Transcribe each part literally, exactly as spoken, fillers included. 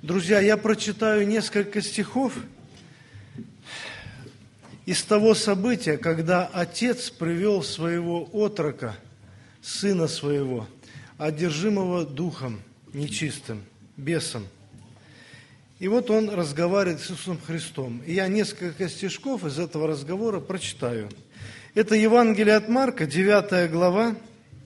Друзья, я прочитаю несколько стихов из того события, когда отец привел своего отрока, сына своего, одержимого духом нечистым, бесом. И вот он разговаривает с Иисусом Христом. И я несколько стишков из этого разговора прочитаю. Это Евангелие от Марка, девятая глава,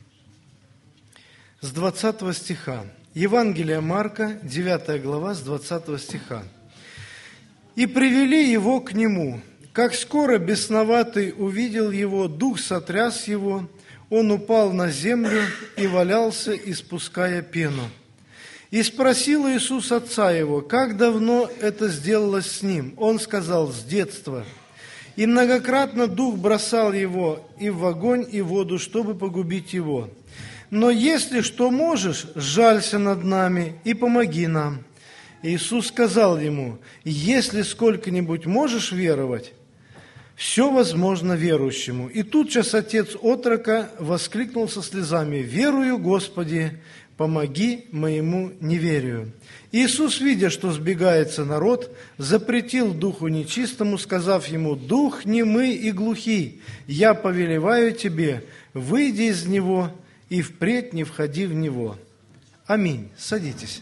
с двадцатого стиха. Евангелие Марка, девятая глава, с двадцатого стиха. «И привели его к нему. Как скоро бесноватый увидел его, дух сотряс его, он упал на землю и валялся, испуская пену. И спросил Иисус отца его, как давно это сделалось с ним? Он сказал, с детства. И многократно дух бросал его и в огонь, и в воду, чтобы погубить его. Но если что можешь, сжалься над нами и помоги нам. Иисус сказал ему, если сколько-нибудь можешь веровать, все возможно верующему. И тутчас отец отрока воскликнул со слезами, верую, Господи, помоги моему неверию. Иисус, видя, что сбегается народ, запретил духу нечистому, сказав ему, дух немый и глухий, я повелеваю тебе, выйди из него и впредь не входи в него. Аминь. Садитесь.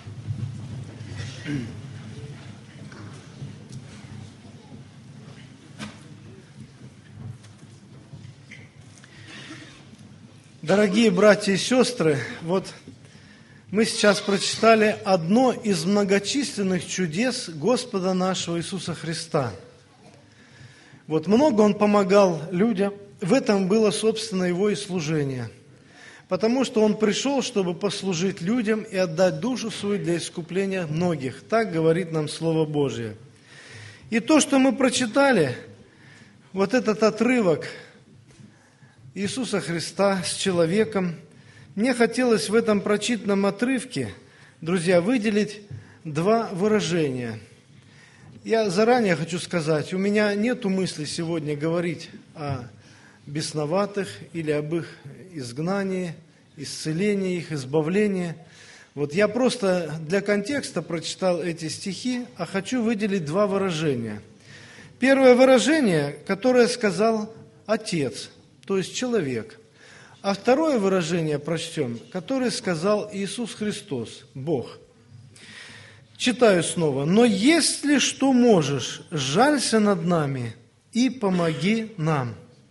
Дорогие братья и сестры, вот мы сейчас прочитали одно из многочисленных чудес Господа нашего Иисуса Христа. Вот много Он помогал людям, в этом было, собственно, Его и служение. Потому что Он пришел, чтобы послужить людям и отдать душу свою для искупления многих. Так говорит нам Слово Божие. И то, что мы прочитали, вот этот отрывок Иисуса Христа с человеком, мне хотелось в этом прочитанном отрывке, друзья, выделить два выражения. Я заранее хочу сказать, у меня нет мысли сегодня говорить о бесноватых или об их изгнании, исцелении их, избавлении. Вот я просто для контекста прочитал эти стихи, а хочу выделить два выражения. Первое выражение, которое сказал Отец, то есть человек. А второе выражение прочтем, которое сказал Иисус Христос, Бог. Читаю снова. «Но если что можешь, сжалься над нами и помоги нам».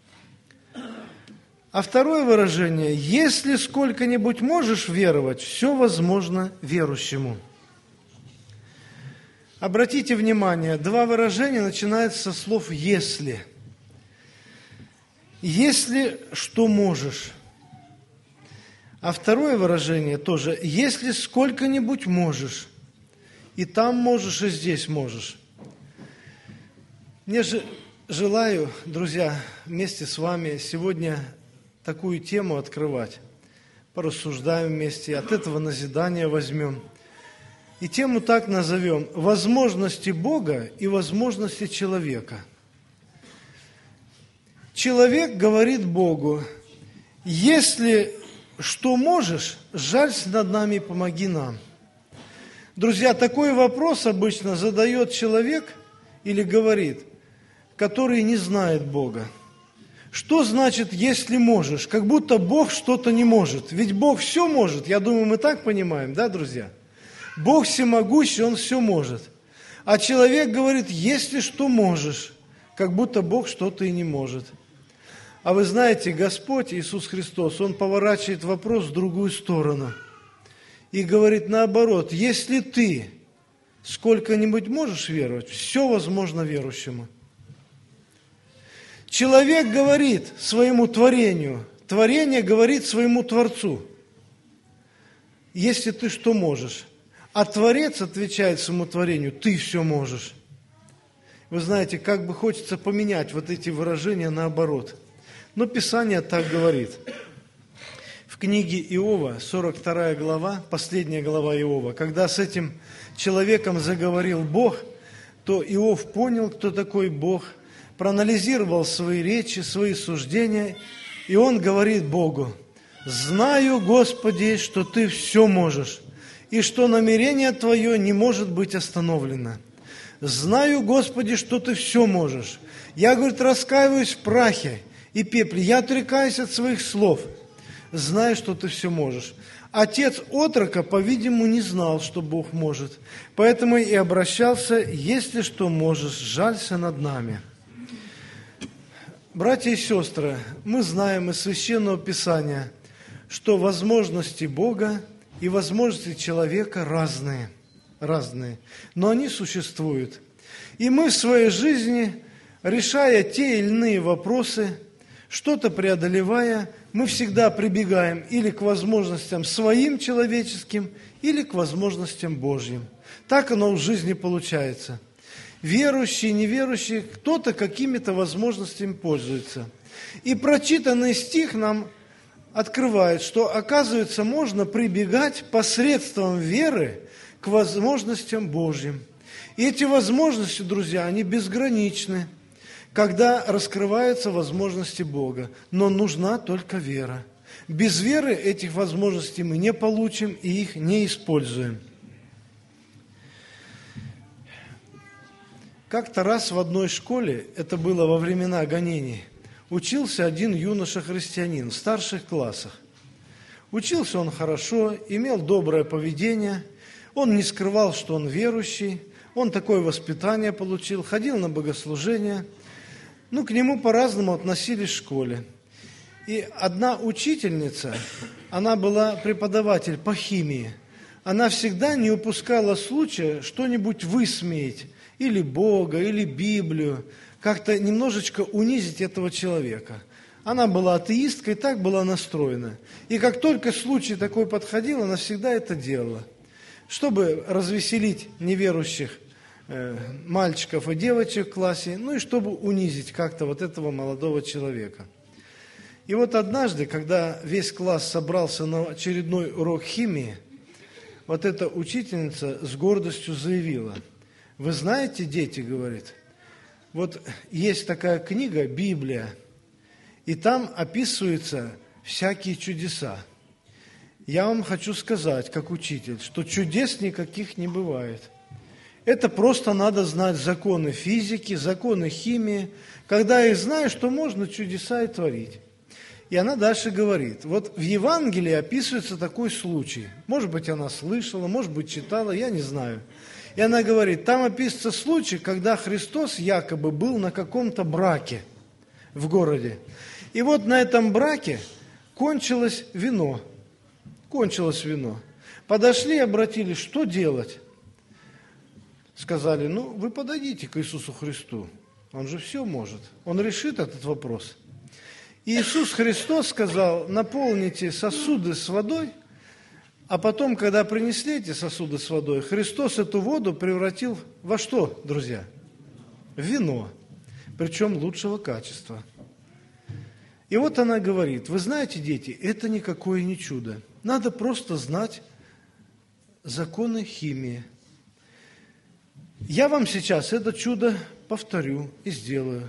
А второе выражение, если сколько-нибудь можешь веровать, все возможно верующему. Обратите внимание, два выражения начинаются со слов «если». «Если что можешь». А второе выражение тоже «если сколько-нибудь можешь». И там можешь, и здесь можешь. Мне же желаю, друзья, вместе с вами сегодня такую тему открывать. Порассуждаем вместе, от этого назидания возьмем. И тему так назовем «Возможности Бога и возможности человека». Человек говорит Богу, если что можешь, сжалься над нами и помоги нам. Друзья, такой вопрос обычно задает человек или говорит, который не знает Бога. Что значит, если можешь? Как будто Бог что-то не может. Ведь Бог все может. Я думаю, мы так понимаем, да, друзья? Бог всемогущий, Он все может. А человек говорит, если что можешь, как будто Бог что-то и не может. А вы знаете, Господь Иисус Христос, Он поворачивает вопрос в другую сторону. И говорит наоборот, если ты сколько-нибудь можешь веровать, все возможно верующему. Человек говорит своему творению, творение говорит своему Творцу, если ты что можешь. А Творец отвечает своему творению, ты все можешь. Вы знаете, как бы хочется поменять вот эти выражения наоборот. Но Писание так говорит. В книге Иова, сорок вторая глава, последняя глава Иова, когда с этим человеком заговорил Бог, то Иов понял, кто такой Бог, проанализировал свои речи, свои суждения, и он говорит Богу, «Знаю, Господи, что Ты все можешь, и что намерение Твое не может быть остановлено. Знаю, Господи, что Ты все можешь. Я, говорит, раскаиваюсь в прахе и пепле. Я отрекаюсь от своих слов. Знаю, что Ты все можешь. Отец отрока, по-видимому, не знал, что Бог может. Поэтому и обращался: если что можешь, жалься над нами. Братья и сестры, мы знаем из Священного Писания, что возможности Бога и возможности человека разные, разные, но они существуют. И мы в своей жизни, решая те или иные вопросы, что-то преодолевая, мы всегда прибегаем или к возможностям своим человеческим, или к возможностям Божьим. Так оно в жизни получается. Верующие, неверующие, кто-то какими-то возможностями пользуется. И прочитанный стих нам открывает, что, оказывается, можно прибегать посредством веры к возможностям Божьим. И эти возможности, друзья, они безграничны, когда раскрываются возможности Бога. Но нужна только вера. Без веры этих возможностей мы не получим и их не используем. Как-то раз в одной школе, это было во времена гонений, учился один юноша-христианин в старших классах. Учился он хорошо, имел доброе поведение, он не скрывал, что он верующий, он такое воспитание получил, ходил на богослужения. Ну, к нему по-разному относились в школе. И одна учительница, она была преподаватель по химии, она всегда не упускала случая что-нибудь высмеять, или Бога, или Библию, как-то немножечко унизить этого человека. Она была атеисткой, так была настроена. И как только случай такой подходил, она всегда это делала, чтобы развеселить неверующих э, мальчиков и девочек в классе, ну и чтобы унизить как-то вот этого молодого человека. И вот однажды, когда весь класс собрался на очередной урок химии, вот эта учительница с гордостью заявила: «Вы знаете, дети, — говорит, — вот есть такая книга, Библия, и там описываются всякие чудеса. Я вам хочу сказать, как учитель, что чудес никаких не бывает. Это просто надо знать законы физики, законы химии. Когда их знаешь, то можно чудеса и творить». И она дальше говорит, вот в Евангелии описывается такой случай. Может быть, она слышала, может быть, читала, я не знаю. И она говорит, там описывается случай, когда Христос якобы был на каком-то браке в городе. И вот на этом браке кончилось вино. Кончилось вино. Подошли и обратились, что делать? Сказали, ну, вы подойдите к Иисусу Христу. Он же все может. Он решит этот вопрос. И Иисус Христос сказал, наполните сосуды с водой, а потом, когда принесли эти сосуды с водой, Христос эту воду превратил во что, друзья? В вино, причем лучшего качества. И вот она говорит, вы знаете, дети, это никакое не чудо. Надо просто знать законы химии. Я вам сейчас это чудо повторю и сделаю.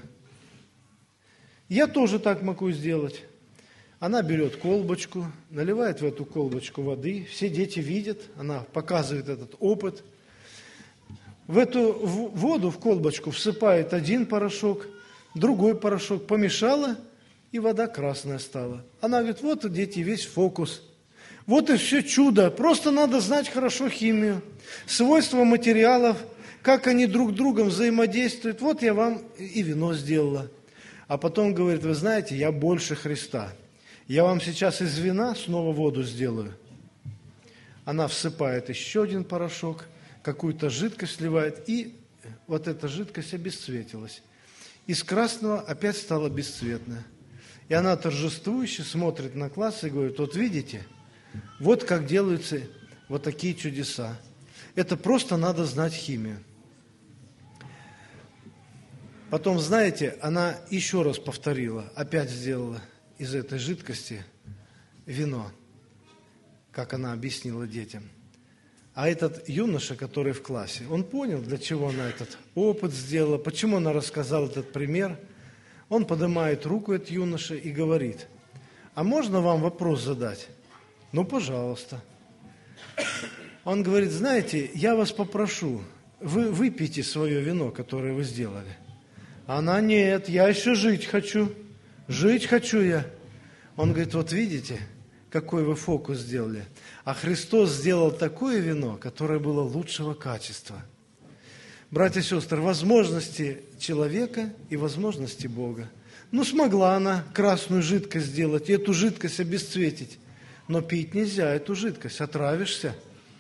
Я тоже так могу сделать. Она берет колбочку, наливает в эту колбочку воды, все дети видят, она показывает этот опыт. В эту воду, в колбочку всыпает один порошок, другой порошок, помешала, и вода красная стала. Она говорит, вот, дети, весь фокус. Вот и все чудо, просто надо знать хорошо химию, свойства материалов, как они друг с другом взаимодействуют. Вот я вам и вино сделала. А потом говорит, вы знаете, я больше Христа. Я вам сейчас из вина снова воду сделаю. Она всыпает еще один порошок, какую-то жидкость сливает, и вот эта жидкость обесцветилась. Из красного опять стала бесцветная. И она торжествующе смотрит на класс и говорит, вот видите, вот как делаются вот такие чудеса. Это просто надо знать химию. Потом, знаете, она еще раз повторила, опять сделала из этой жидкости вино, как она объяснила детям. А этот юноша, который в классе, он понял, для чего она этот опыт сделала, почему она рассказала этот пример. Он поднимает руку, этот юноша, и говорит, а можно вам вопрос задать? Ну, пожалуйста. Он говорит, знаете, я вас попрошу, вы выпейте свое вино, которое вы сделали. Она, нет, я еще жить хочу, жить хочу я. Он говорит, вот видите, какой вы фокус сделали. А Христос сделал такое вино, которое было лучшего качества. Братья и сестры, возможности человека и возможности Бога. Ну, смогла она красную жидкость сделать, и эту жидкость обесцветить. Но пить нельзя эту жидкость, отравишься.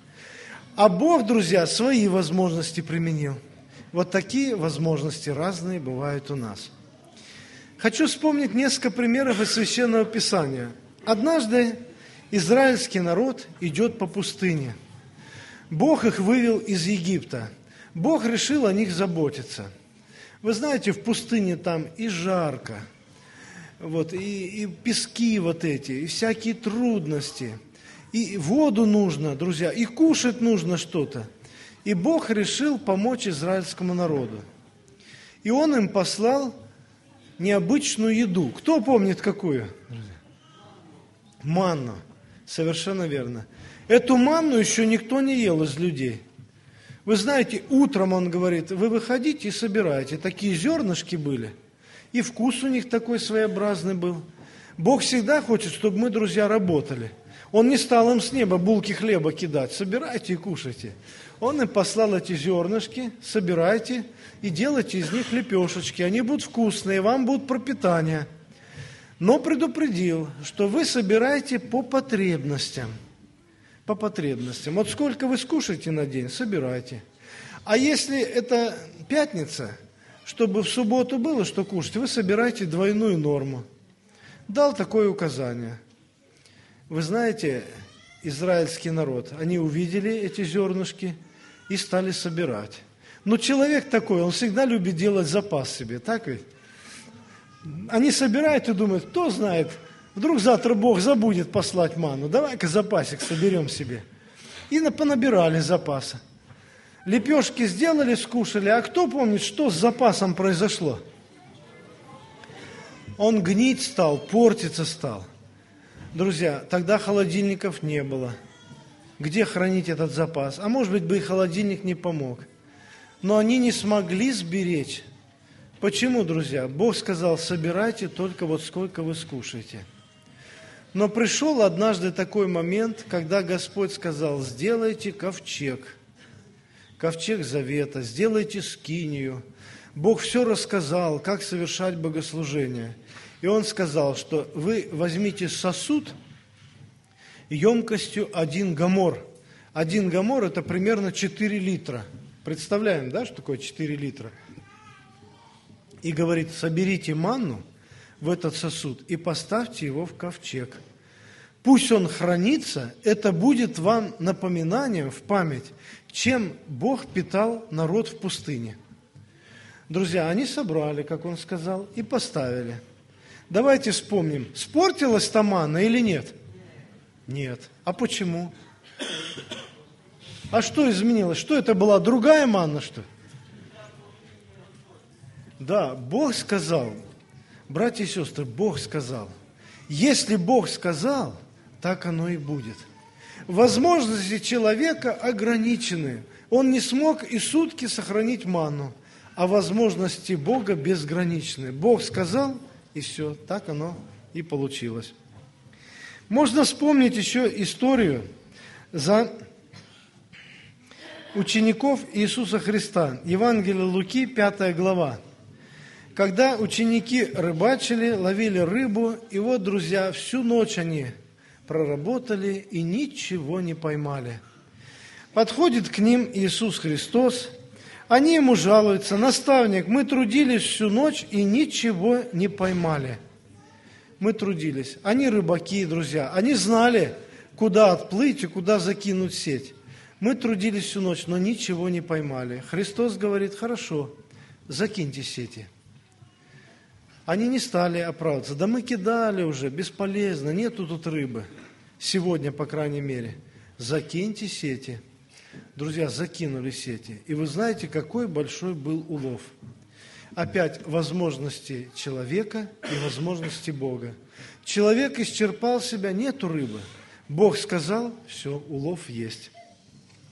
А Бог, друзья, свои возможности применил. Вот такие возможности разные бывают у нас. Хочу вспомнить несколько примеров из Священного Писания. Однажды израильский народ идет по пустыне. Бог их вывел из Египта. Бог решил о них заботиться. Вы знаете, в пустыне там и жарко, вот, и, и пески вот эти, и всякие трудности, и воду нужно, друзья, и кушать нужно что-то. И Бог решил помочь израильскому народу. И Он им послал необычную еду. Кто помнит, какую? Манну. Совершенно верно. Эту манну еще никто не ел из людей. Вы знаете, утром, он говорит, вы выходите и собираете. Такие зернышки были. И вкус у них такой своеобразный был. Бог всегда хочет, чтобы мы, друзья, работали. Он не стал им с неба булки хлеба кидать. Собирайте и кушайте. Он им послал эти зернышки, собирайте и делайте из них лепешечки. Они будут вкусные, вам будут пропитание. Но предупредил, что вы собираете по потребностям. По потребностям. Вот сколько вы скушаете на день, собирайте. А если это пятница, чтобы в субботу было что кушать, вы собираете двойную норму. Дал такое указание. Вы знаете, израильский народ, они увидели эти зернышки и стали собирать. Но человек такой, он всегда любит делать запас себе, так ведь? Они собирают и думают, кто знает, вдруг завтра Бог забудет послать манну, давай-ка запасик соберем себе. И понабирали запаса. Лепешки сделали, скушали, а кто помнит, что с запасом произошло? Он гнить стал, портиться стал. Друзья, тогда холодильников не было. Где хранить этот запас? А может быть, бы и холодильник не помог. Но они не смогли сберечь. Почему, друзья? Бог сказал, собирайте только вот сколько вы скушаете. Но пришел однажды такой момент, когда Господь сказал, сделайте ковчег, ковчег завета, сделайте скинию. Бог все рассказал, как совершать богослужение. И Он сказал, что вы возьмите сосуд емкостью один гомор. Один гомор – это примерно четыре литра. Представляем, да, что такое четыре литра? И говорит, соберите манну в этот сосуд и поставьте его в ковчег. Пусть он хранится, это будет вам напоминанием в память, чем Бог питал народ в пустыне. Друзья, они собрали, как он сказал, и поставили. Давайте вспомним, спортилась та манна или нет? Нет. А почему? А что изменилось? Что это была? Другая манна, что ли? Да, Бог сказал, братья и сестры, Бог сказал. Если Бог сказал, так оно и будет. Возможности человека ограничены. Он не смог и сутки сохранить манну, а возможности Бога безграничны. Бог сказал, и все, так оно и получилось. Можно вспомнить еще историю за учеников Иисуса Христа. Евангелие Луки, пятая глава. Когда ученики рыбачили, ловили рыбу, и вот, друзья, всю ночь они проработали и ничего не поймали. Подходит к ним Иисус Христос, они ему жалуются, наставник, мы трудились всю ночь и ничего не поймали. Мы трудились. Они рыбаки, друзья, они знали, куда отплыть и куда закинуть сеть. Мы трудились всю ночь, но ничего не поймали. Христос говорит, хорошо, закиньте сети. Они не стали оправдываться. Да мы кидали уже, бесполезно, нету тут рыбы. Сегодня, по крайней мере. Закиньте сети. Друзья, закинули сети. И вы знаете, какой большой был улов. Опять возможности человека и возможности Бога. Человек исчерпал себя, нету рыбы. Бог сказал, все, улов есть.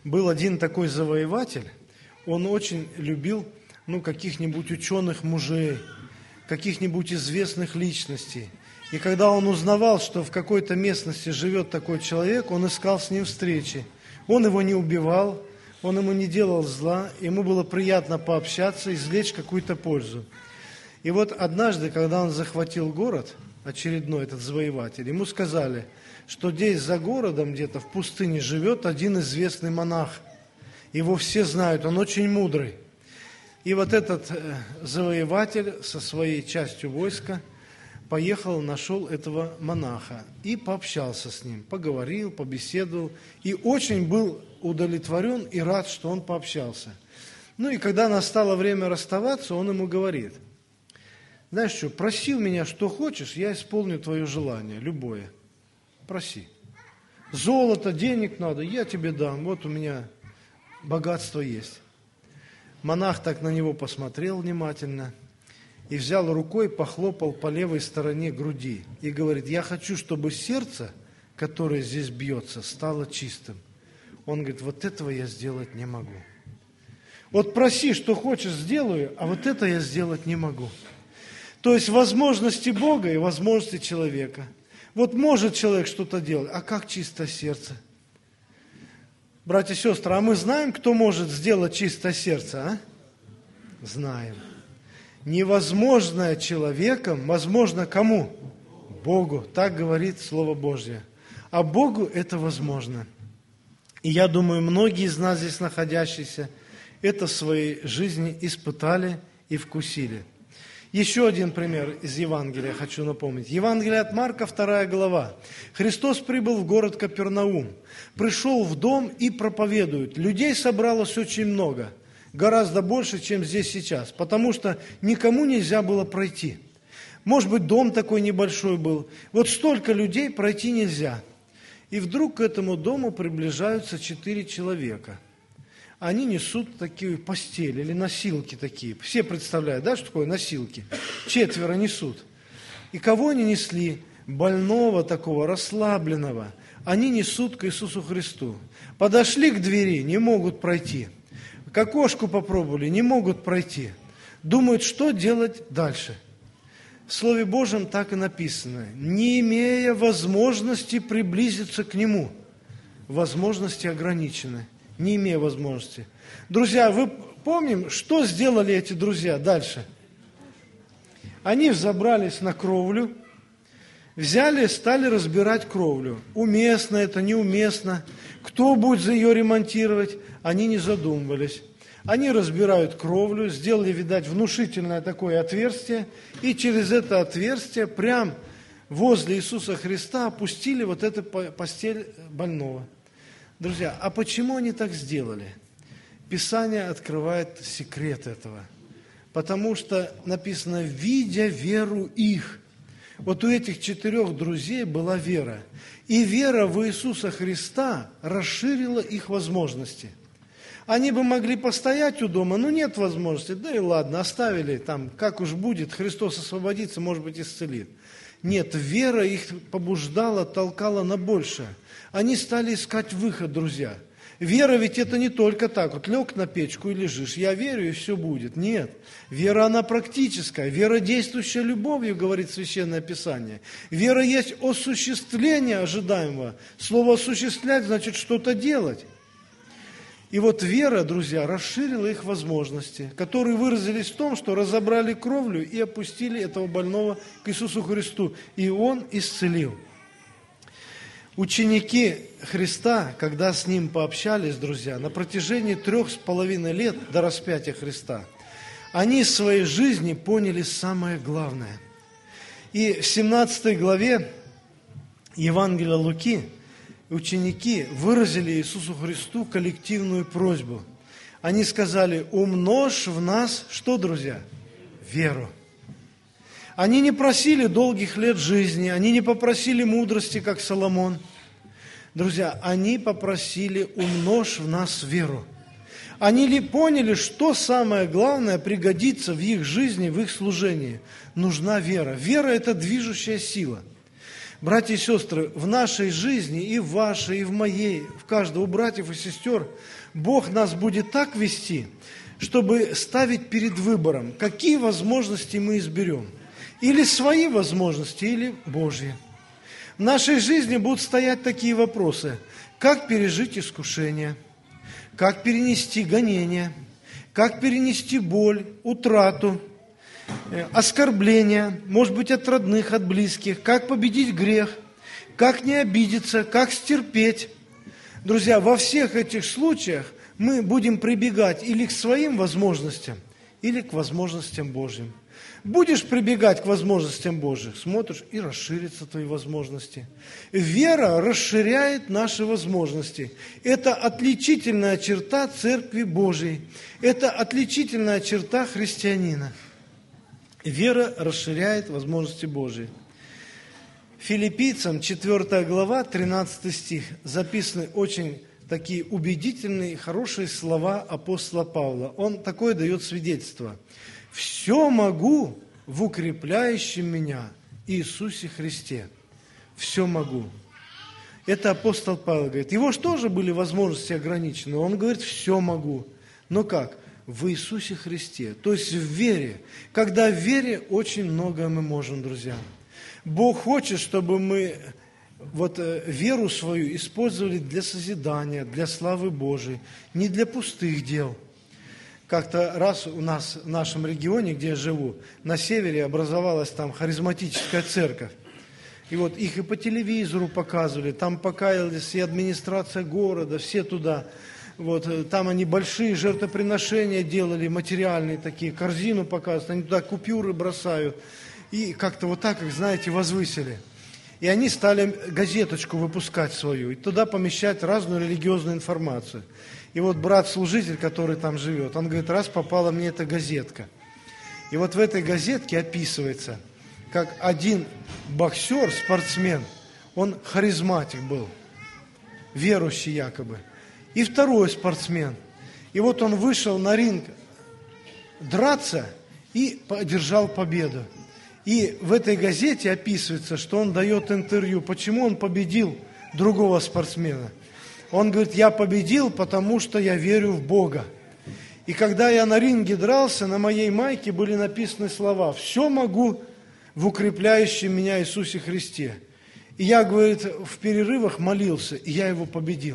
был один такой завоеватель, он очень любил ну, каких-нибудь ученых мужей, каких-нибудь известных личностей. И когда он узнавал, что в какой-то местности живет такой человек, он искал с ним встречи. Он его не убивал, он ему не делал зла, ему было приятно пообщаться, извлечь какую-то пользу. И вот однажды, когда он захватил город, очередной этот завоеватель, ему сказали, что здесь за городом, где-то в пустыне, живет один известный монах. Его все знают, он очень мудрый. И вот этот э, завоеватель со своей частью войска поехал, нашел этого монаха и пообщался с ним, поговорил, побеседовал, и очень был удовлетворен и рад, что он пообщался. Ну и когда настало время расставаться, он ему говорит: знаешь что, проси у меня, что хочешь, я исполню твое желание, любое. Проси. Золото, денег надо, я тебе дам, вот у меня богатство есть. Монах так на него посмотрел внимательно и взял рукой, похлопал по левой стороне груди и говорит: я хочу, чтобы сердце, которое здесь бьется, стало чистым. Он говорит: вот этого я сделать не могу. Вот проси, что хочешь, сделаю, а вот это я сделать не могу. То есть возможности Бога и возможности человека. Вот может человек что-то делать, а как чистое сердце? Братья и сестры, а мы знаем, кто может сделать чистое сердце, а? Знаем. Невозможное человеком, возможно кому? Богу. Так говорит Слово Божье. А Богу это возможно. И я думаю, многие из нас здесь находящиеся это в своей жизни испытали и вкусили. Еще один пример из Евангелия хочу напомнить. Евангелие от Марка, вторая глава. Христос прибыл в город Капернаум, пришел в дом и проповедует. Людей собралось очень много, гораздо больше, чем здесь сейчас, потому что никому нельзя было пройти. Может быть, дом такой небольшой был. Вот столько людей пройти нельзя. И вдруг к этому дому приближаются четыре человека. Они несут такие постели или носилки такие. Все представляют, да, что такое носилки? Четверо несут. И кого они несли? Больного такого, расслабленного. Они несут к Иисусу Христу. Подошли к двери, не могут пройти. К окошку попробовали, не могут пройти. Думают, что делать дальше. В Слове Божьем так и написано: не имея возможности приблизиться к Нему. Возможности ограничены. Не имея возможности. Друзья, вы помним, что сделали эти друзья дальше? Они взобрались на кровлю, взяли, стали разбирать кровлю. Уместно это, неуместно. Кто будет за ее ремонтировать? Они не задумывались. Они разбирают кровлю, сделали, видать, внушительное такое отверстие, и через это отверстие прям возле Иисуса Христа опустили вот эту постель больного. Друзья, а почему они так сделали? Писание открывает секрет этого. Потому что написано: «видя веру их». Вот у этих четырех друзей была вера. И вера в Иисуса Христа расширила их возможности. Они бы могли постоять у дома, но нет возможности. Да и ладно, оставили там, как уж будет, Христос освободится, может быть, исцелит. Нет, вера их побуждала, толкала на большее. Они стали искать выход, друзья. Вера ведь это не только так, вот лег на печку и лежишь, я верю, и все будет. Нет, вера она практическая, вера, действующая любовью, говорит Священное Писание. Вера есть осуществление ожидаемого. Слово «осуществлять» значит что-то делать. И вот вера, друзья, расширила их возможности, которые выразились в том, что разобрали кровлю и опустили этого больного к Иисусу Христу, и Он исцелил. Ученики Христа, когда с Ним пообщались, друзья, на протяжении трех с половиной лет до распятия Христа, они в своей жизни поняли самое главное. И в семнадцатой главе Евангелия Луки ученики выразили Иисусу Христу коллективную просьбу. Они сказали: умножь в нас, что, друзья? Веру. Они не просили долгих лет жизни, они не попросили мудрости, как Соломон. Друзья, они попросили: умножь в нас веру. Они ли поняли, что самое главное пригодится в их жизни, в их служении? Нужна вера. Вера – это движущая сила. Братья и сестры, в нашей жизни, и в вашей, и в моей, в каждого, у братьев и сестер, Бог нас будет так вести, чтобы ставить перед выбором, какие возможности мы изберем. Или свои возможности, или Божьи. В нашей жизни будут стоять такие вопросы. Как пережить искушение? Как перенести гонение? Как перенести боль, утрату, оскорбления, может быть, от родных, от близких? Как победить грех? Как не обидеться? Как стерпеть? Друзья, во всех этих случаях мы будем прибегать или к своим возможностям, или к возможностям Божьим. Будешь прибегать к возможностям Божьим, смотришь, и расширятся твои возможности. Вера расширяет наши возможности. Это отличительная черта Церкви Божией. Это отличительная черта христианина. Вера расширяет возможности Божьи. Филиппийцам четвёртая глава, тринадцатый стих, записаны очень такие убедительные, хорошие слова апостола Павла. Он такое дает свидетельство. «Все могу в укрепляющем меня Иисусе Христе». Все могу. Это апостол Павел говорит. Его же тоже были возможности ограничены. Он говорит, все могу. Но как? В Иисусе Христе. То есть в вере. Когда в вере очень многое мы можем, друзья. Бог хочет, чтобы мы вот веру свою использовали для созидания, для славы Божией, не для пустых дел. Как-то раз у нас в нашем регионе, где я живу, на севере образовалась там харизматическая церковь. И вот их и по телевизору показывали, там покаялись и администрация города, все туда. Вот, там они большие жертвоприношения делали, материальные такие, корзину показывают, они туда купюры бросают. И как-то вот так их, знаете, возвысили. И они стали газеточку выпускать свою, и туда помещать разную религиозную информацию. И вот брат-служитель, который там живет, он говорит, раз попала мне эта газетка. И вот в этой газетке описывается, как один боксер, спортсмен, он харизматик был, верующий якобы. И второй спортсмен. И вот он вышел на ринг драться и одержал победу. И в этой газете описывается, что он дает интервью, почему он победил другого спортсмена. Он говорит, я победил, потому что я верю в Бога. И когда я на ринге дрался, на моей майке были написаны слова «Все могу в укрепляющем меня Иисусе Христе». И я, говорит, в перерывах молился, и я его победил.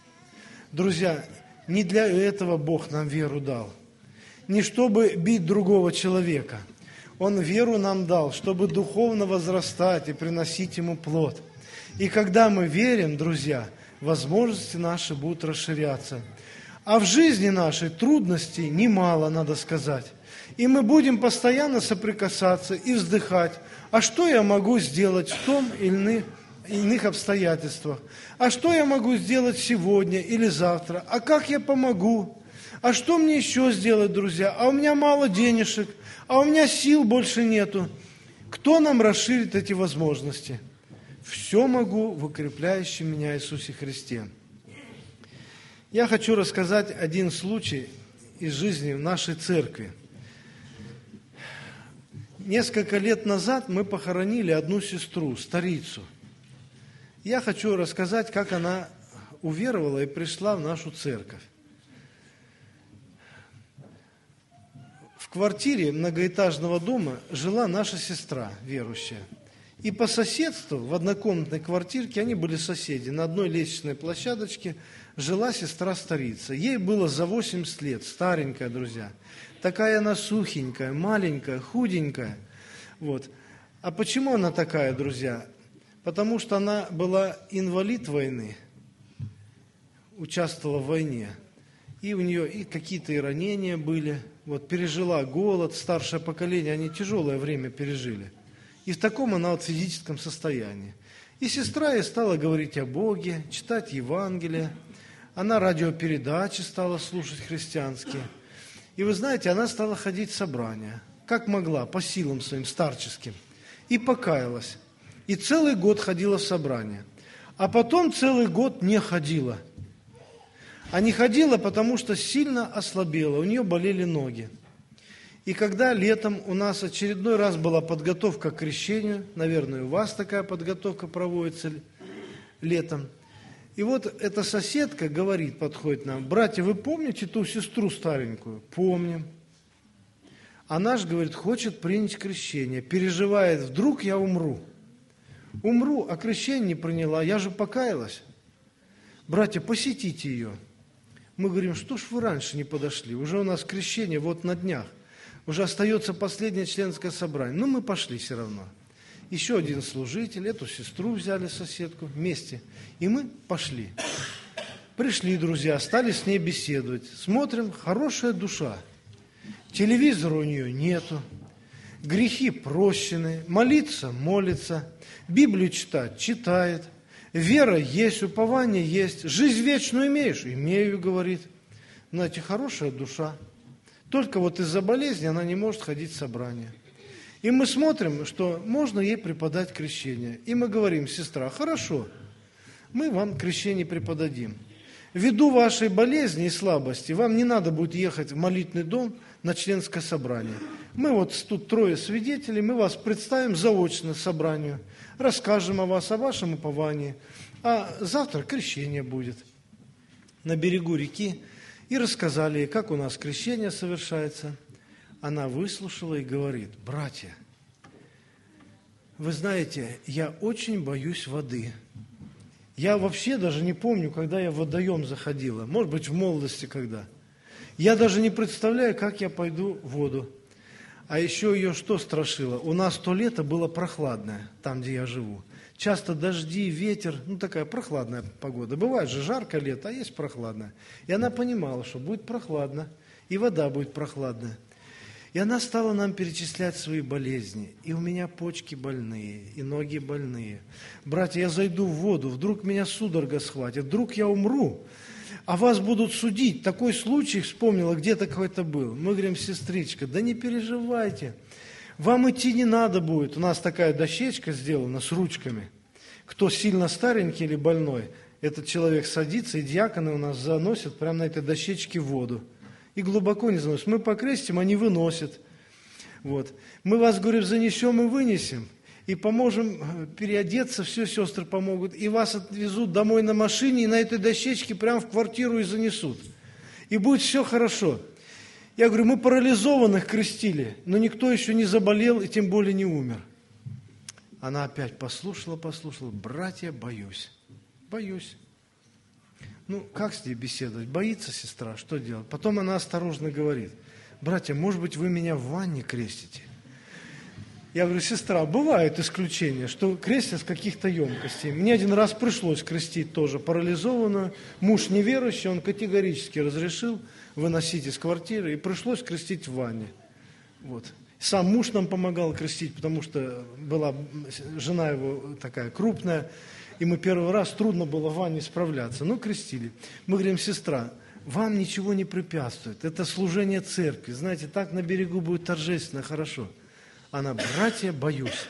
Друзья, не для этого Бог нам веру дал. Не чтобы бить другого человека. Он веру нам дал, чтобы духовно возрастать и приносить Ему плод. И когда мы верим, друзья, возможности наши будут расширяться. А в жизни нашей трудностей немало, надо сказать. И мы будем постоянно соприкасаться и вздыхать. А что я могу сделать в том или иных обстоятельствах? А что я могу сделать сегодня или завтра? А как я помогу? А что мне еще сделать, друзья? А у меня мало денежек, а у меня сил больше нету. Кто нам расширит эти возможности? Все могу в укрепляющем меня Иисусе Христе. Я хочу рассказать один случай из жизни в нашей церкви. Несколько лет назад мы похоронили одну сестру, старицу. Я хочу рассказать, как она уверовала и пришла в нашу церковь. В квартире многоэтажного дома жила наша сестра, верующая. И по соседству, в однокомнатной квартирке, они были соседи, на одной лестничной площадочке жила сестра-старица. Ей было за восемьдесят лет, старенькая, друзья. Такая она сухенькая, маленькая, худенькая. Вот. А почему она такая, друзья? Потому что она была инвалид войны, участвовала в войне. И у нее и какие-то и ранения были. Вот, пережила голод, старшее поколение, они тяжелое время пережили. И в таком она вот физическом состоянии. И сестра ей стала говорить о Боге, читать Евангелие. Она радиопередачи стала слушать христианские. И вы знаете, она стала ходить в собрания, как могла, по силам своим старческим. И покаялась. И целый год ходила в собрания. А потом целый год не ходила. А не ходила, потому что сильно ослабела, у нее болели ноги. И когда летом у нас очередной раз была подготовка к крещению, наверное, у вас такая подготовка проводится летом, и вот эта соседка говорит, подходит нам: братья, вы помните ту сестру старенькую? Помним. Она же, говорит, хочет принять крещение, переживает, вдруг я умру. Умру, а крещение не приняла, я же покаялась. Братья, посетите ее. Мы говорим: что ж вы раньше не подошли? Уже у нас крещение вот на днях. Уже остается последнее членское собрание. Ну, мы пошли все равно. Еще один служитель, эту сестру взяли, соседку, вместе. И мы пошли. Пришли друзья, стали с ней беседовать. Смотрим, хорошая душа. Телевизора у нее нету. Грехи прощены. Молиться молится. Библию читать читает. Вера есть, упование есть. Жизнь вечную имеешь? Имею, говорит. Знаете, хорошая душа. Только вот из-за болезни она не может ходить в собрание. И мы смотрим, что можно ей преподать крещение. И мы говорим: сестра, хорошо, мы вам крещение преподадим. Ввиду вашей болезни и слабости вам не надо будет ехать в молитвенный дом на членское собрание. Мы вот тут трое свидетелей, мы вас представим заочно собранию, расскажем о вас, о вашем уповании. А завтра крещение будет на берегу реки. И рассказали ей, как у нас крещение совершается. Она выслушала и говорит: братья, вы знаете, я очень боюсь воды. Я вообще даже не помню, когда я в водоем заходила. Может быть, в молодости когда. Я даже не представляю, как я пойду в воду. А еще ее что страшило? У нас то лето было прохладное, там, где я живу. Часто дожди, ветер, ну такая прохладная погода. Бывает же жаркое лето, а есть прохладное. И она понимала, что будет прохладно, и вода будет прохладная. И она стала нам перечислять свои болезни. И у меня почки больные, и ноги больные. Братья, я зайду в воду, вдруг меня судорога схватит, вдруг я умру, а вас будут судить. Такой случай, вспомнила, где-то какой-то был. Мы говорим: сестричка, да не переживайте. Вам идти не надо будет. У нас такая дощечка сделана с ручками. Кто сильно старенький или больной, этот человек садится, и диаконы у нас заносят прямо на этой дощечке в воду. И глубоко не заносят. Мы покрестим, они выносят. Вот. Мы вас, говорю, занесем и вынесем. И поможем переодеться, все сестры помогут. И вас отвезут домой на машине, и на этой дощечке прямо в квартиру и занесут. И будет все хорошо. Я говорю: мы парализованных крестили, но никто еще не заболел и тем более не умер. Она опять послушала, послушала. Братья, боюсь, боюсь. Ну, как с ней беседовать? Боится сестра, что делать? Потом она осторожно говорит: братья, может быть, вы меня в ванне крестите? Я говорю: сестра, бывают исключения, что крестят с каких-то емкостей. Мне один раз пришлось крестить тоже парализованную. Муж неверующий, он категорически разрешил выносить из квартиры, и пришлось крестить в ванне. Вот. Сам муж нам помогал крестить, потому что была жена его такая крупная, и мы первый раз, трудно было в ванне справляться, но крестили. Мы говорим: сестра, вам ничего не препятствует, это служение церкви, знаете, так на берегу будет торжественно, хорошо. Она: братья, боюсь.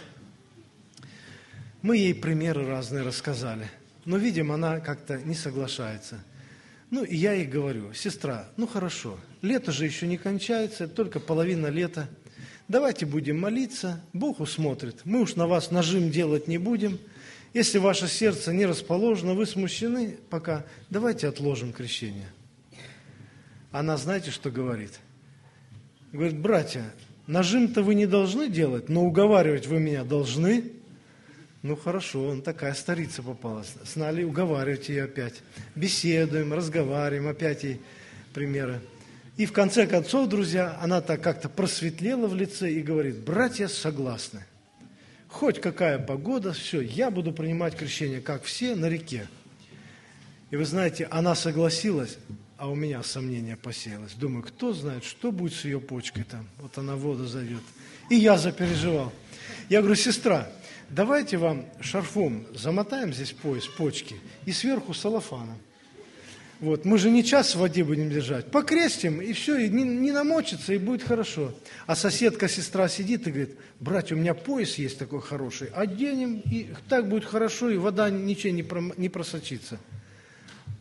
Мы ей примеры разные рассказали, но, видим, она как-то не соглашается. Ну, и я ей говорю: сестра, ну хорошо, лето же еще не кончается, только половина лета. Давайте будем молиться, Бог усмотрит. Мы уж на вас нажим делать не будем. Если ваше сердце не расположено, вы смущены пока, давайте отложим крещение. Она, знаете, что говорит? Говорит: братья, нажим-то вы не должны делать, но уговаривать вы меня должны. Ну хорошо, он такая старица попалась. Знали уговаривать ее опять. Беседуем, разговариваем, опять ей примеры. И в конце концов, друзья, она так как-то просветлела в лице и говорит: братья согласны. Хоть какая погода, все, я буду принимать крещение, как все, на реке. И вы знаете, она согласилась, а у меня сомнение посеялось. Думаю, кто знает, что будет с ее почкой там. Вот она в воду зайдет. И я запереживал. Я говорю: сестра, давайте вам шарфом замотаем здесь пояс, почки, и сверху салофаном. Вот, мы же не час в воде будем держать. Покрестим, и все, и не, не намочится, и будет хорошо. А соседка, сестра сидит и говорит: братья, у меня пояс есть такой хороший, оденем, и так будет хорошо, и вода ничего не, про, не просочится.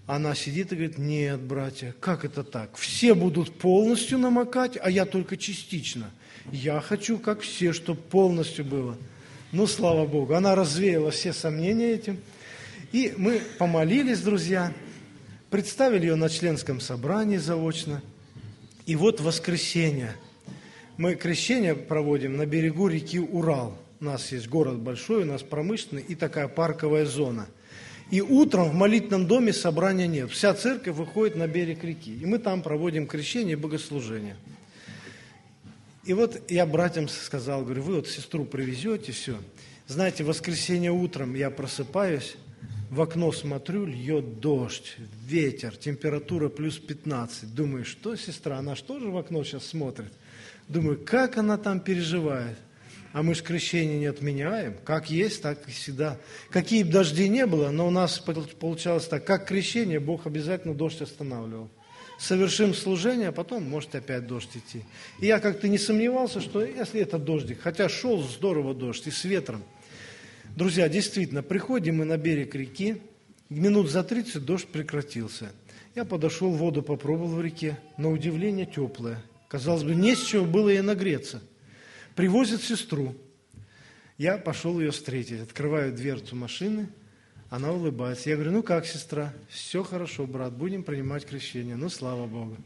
Она сидит и говорит: нет, братья, как это так? Все будут полностью намокать, а я только частично. Я хочу, как все, чтобы полностью было. Ну, слава Богу, она развеяла все сомнения этим. И мы помолились, друзья, представили ее на членском собрании заочно. И вот воскресенье. Мы крещение проводим на берегу реки Урал. У нас есть город большой, у нас промышленный и такая парковая зона. И утром в молитвенном доме собрания нет. Вся церковь выходит на берег реки. И мы там проводим крещение и богослужение. И вот я братьям сказал, говорю: вы вот сестру привезете, все. Знаете, в воскресенье утром я просыпаюсь, в окно смотрю, льет дождь, ветер, температура плюс пятнадцать. Думаю, что сестра, она же тоже в окно сейчас смотрит. Думаю, как она там переживает. А мы же крещение не отменяем. Как есть, так и всегда. Какие бы дожди не было, но у нас получалось так. Как крещение, Бог обязательно дождь останавливал. Совершим служение, а потом может опять дождь идти. И я как-то не сомневался, что если это дождик, хотя шел здорово дождь и с ветром. Друзья, действительно, приходим мы на берег реки, минут за тридцать дождь прекратился. Я подошел, воду попробовал в реке, на удивление теплая. Казалось бы, не с чего было ей нагреться. Привозят сестру. Я пошел ее встретить, открываю дверцу машины, она улыбается. Я говорю: ну как, сестра? Все хорошо, брат, будем принимать крещение. Ну, слава Богу.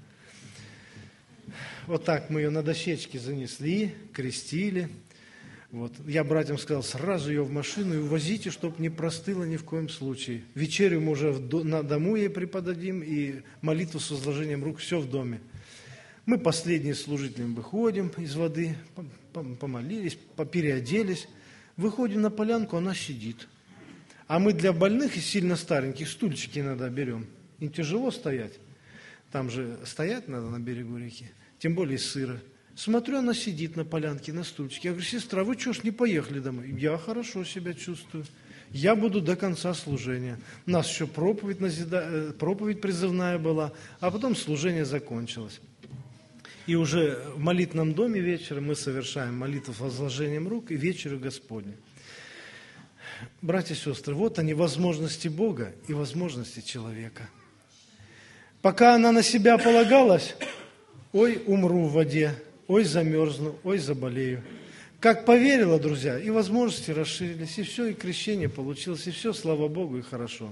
Вот так мы ее на дощечке занесли, крестили. Вот. Я братьям сказал: сразу ее в машину и увозите, чтобы не простыла ни в коем случае. Вечерю мы уже на дому ей преподадим, и молитву с возложением рук, все в доме. Мы последние служители выходим из воды, помолились, переоделись, выходим на полянку, она сидит. А мы для больных и сильно стареньких стульчики иногда берем. Им тяжело стоять. Там же стоять надо на берегу реки, тем более сыро. Смотрю, она сидит на полянке, на стульчике. Я говорю: сестра, вы что ж не поехали домой? Я хорошо себя чувствую. Я буду до конца служения. У нас еще проповедь, назида... проповедь призывная была, а потом служение закончилось. И уже в молитвенном доме вечером мы совершаем молитву с возложением рук и вечерю Господню. Братья и сестры, вот они, возможности Бога и возможности человека. Пока она на себя полагалась: ой, умру в воде, ой, замерзну, ой, заболею. Как поверила, друзья, и возможности расширились, и все, и крещение получилось, и все, слава Богу, и хорошо.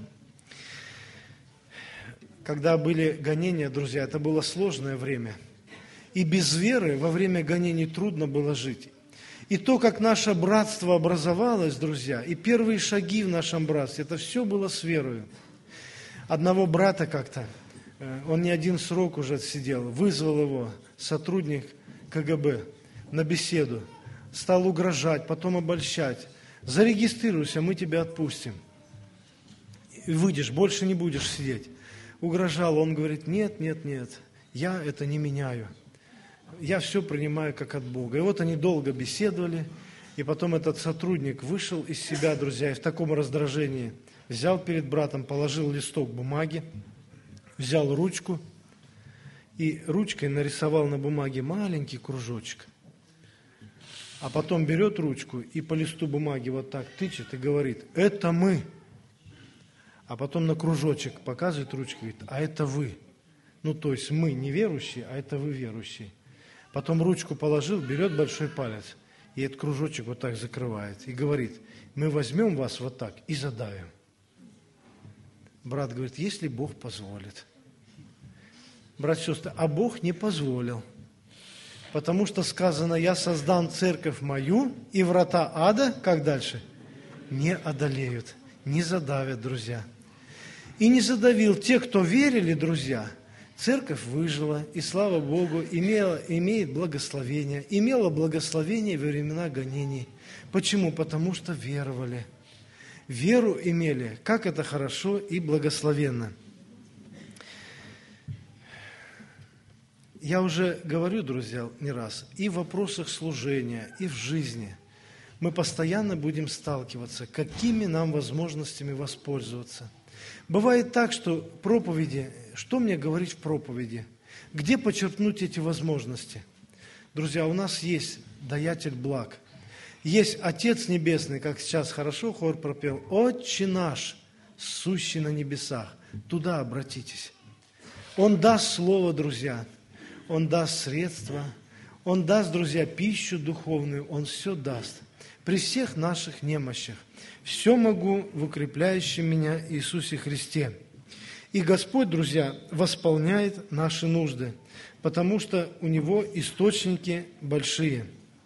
Когда были гонения, друзья, это было сложное время. И без веры во время гонений трудно было жить. И то, как наше братство образовалось, друзья, и первые шаги в нашем братстве, это все было с верою. Одного брата как-то, он не один срок уже отсидел, вызвал его сотрудник ка гэ бэ на беседу, стал угрожать, потом обольщать. Зарегистрируйся, мы тебя отпустим. И выйдешь, больше не будешь сидеть. Угрожал, он говорит: нет, нет, нет, я это не меняю. Я все принимаю как от Бога. И вот они долго беседовали, и потом этот сотрудник вышел из себя, друзья, и в таком раздражении взял перед братом, положил листок бумаги, взял ручку и ручкой нарисовал на бумаге маленький кружочек. А потом берет ручку и по листу бумаги вот так тычет и говорит: это мы. А потом на кружочек показывает ручкой, говорит: а это вы. Ну, то есть мы не верующие, а это вы верующие. Потом ручку положил, берет большой палец, и этот кружочек вот так закрывает. И говорит: мы возьмем вас вот так и задавим. Брат говорит: если Бог позволит. Брат и сестры, а Бог не позволил. Потому что сказано: я создам церковь мою, и врата ада, как дальше? Не одолеют, не задавят, друзья. И не задавил. Те, кто верили, друзья, церковь выжила, и, слава Богу, имела, имеет благословение. Имела благословение во времена гонений. Почему? Потому что веровали. Веру имели, как это хорошо и благословенно. Я уже говорю, друзья, не раз, и в вопросах служения, и в жизни мы постоянно будем сталкиваться, какими нам возможностями воспользоваться. Бывает так, что проповеди, что мне говорить в проповеди? Где почерпнуть эти возможности? Друзья, у нас есть даятель благ. Есть Отец Небесный, как сейчас хорошо хор пропел: «Отче наш, сущий на небесах». туда обратитесь. Он даст слово, друзья, Он даст средства, Он даст, друзья, пищу духовную, Он все даст. При всех наших немощах. Все могу в укрепляющем меня Иисусе Христе. И Господь, друзья, восполняет наши нужды, потому что у Него источники большие.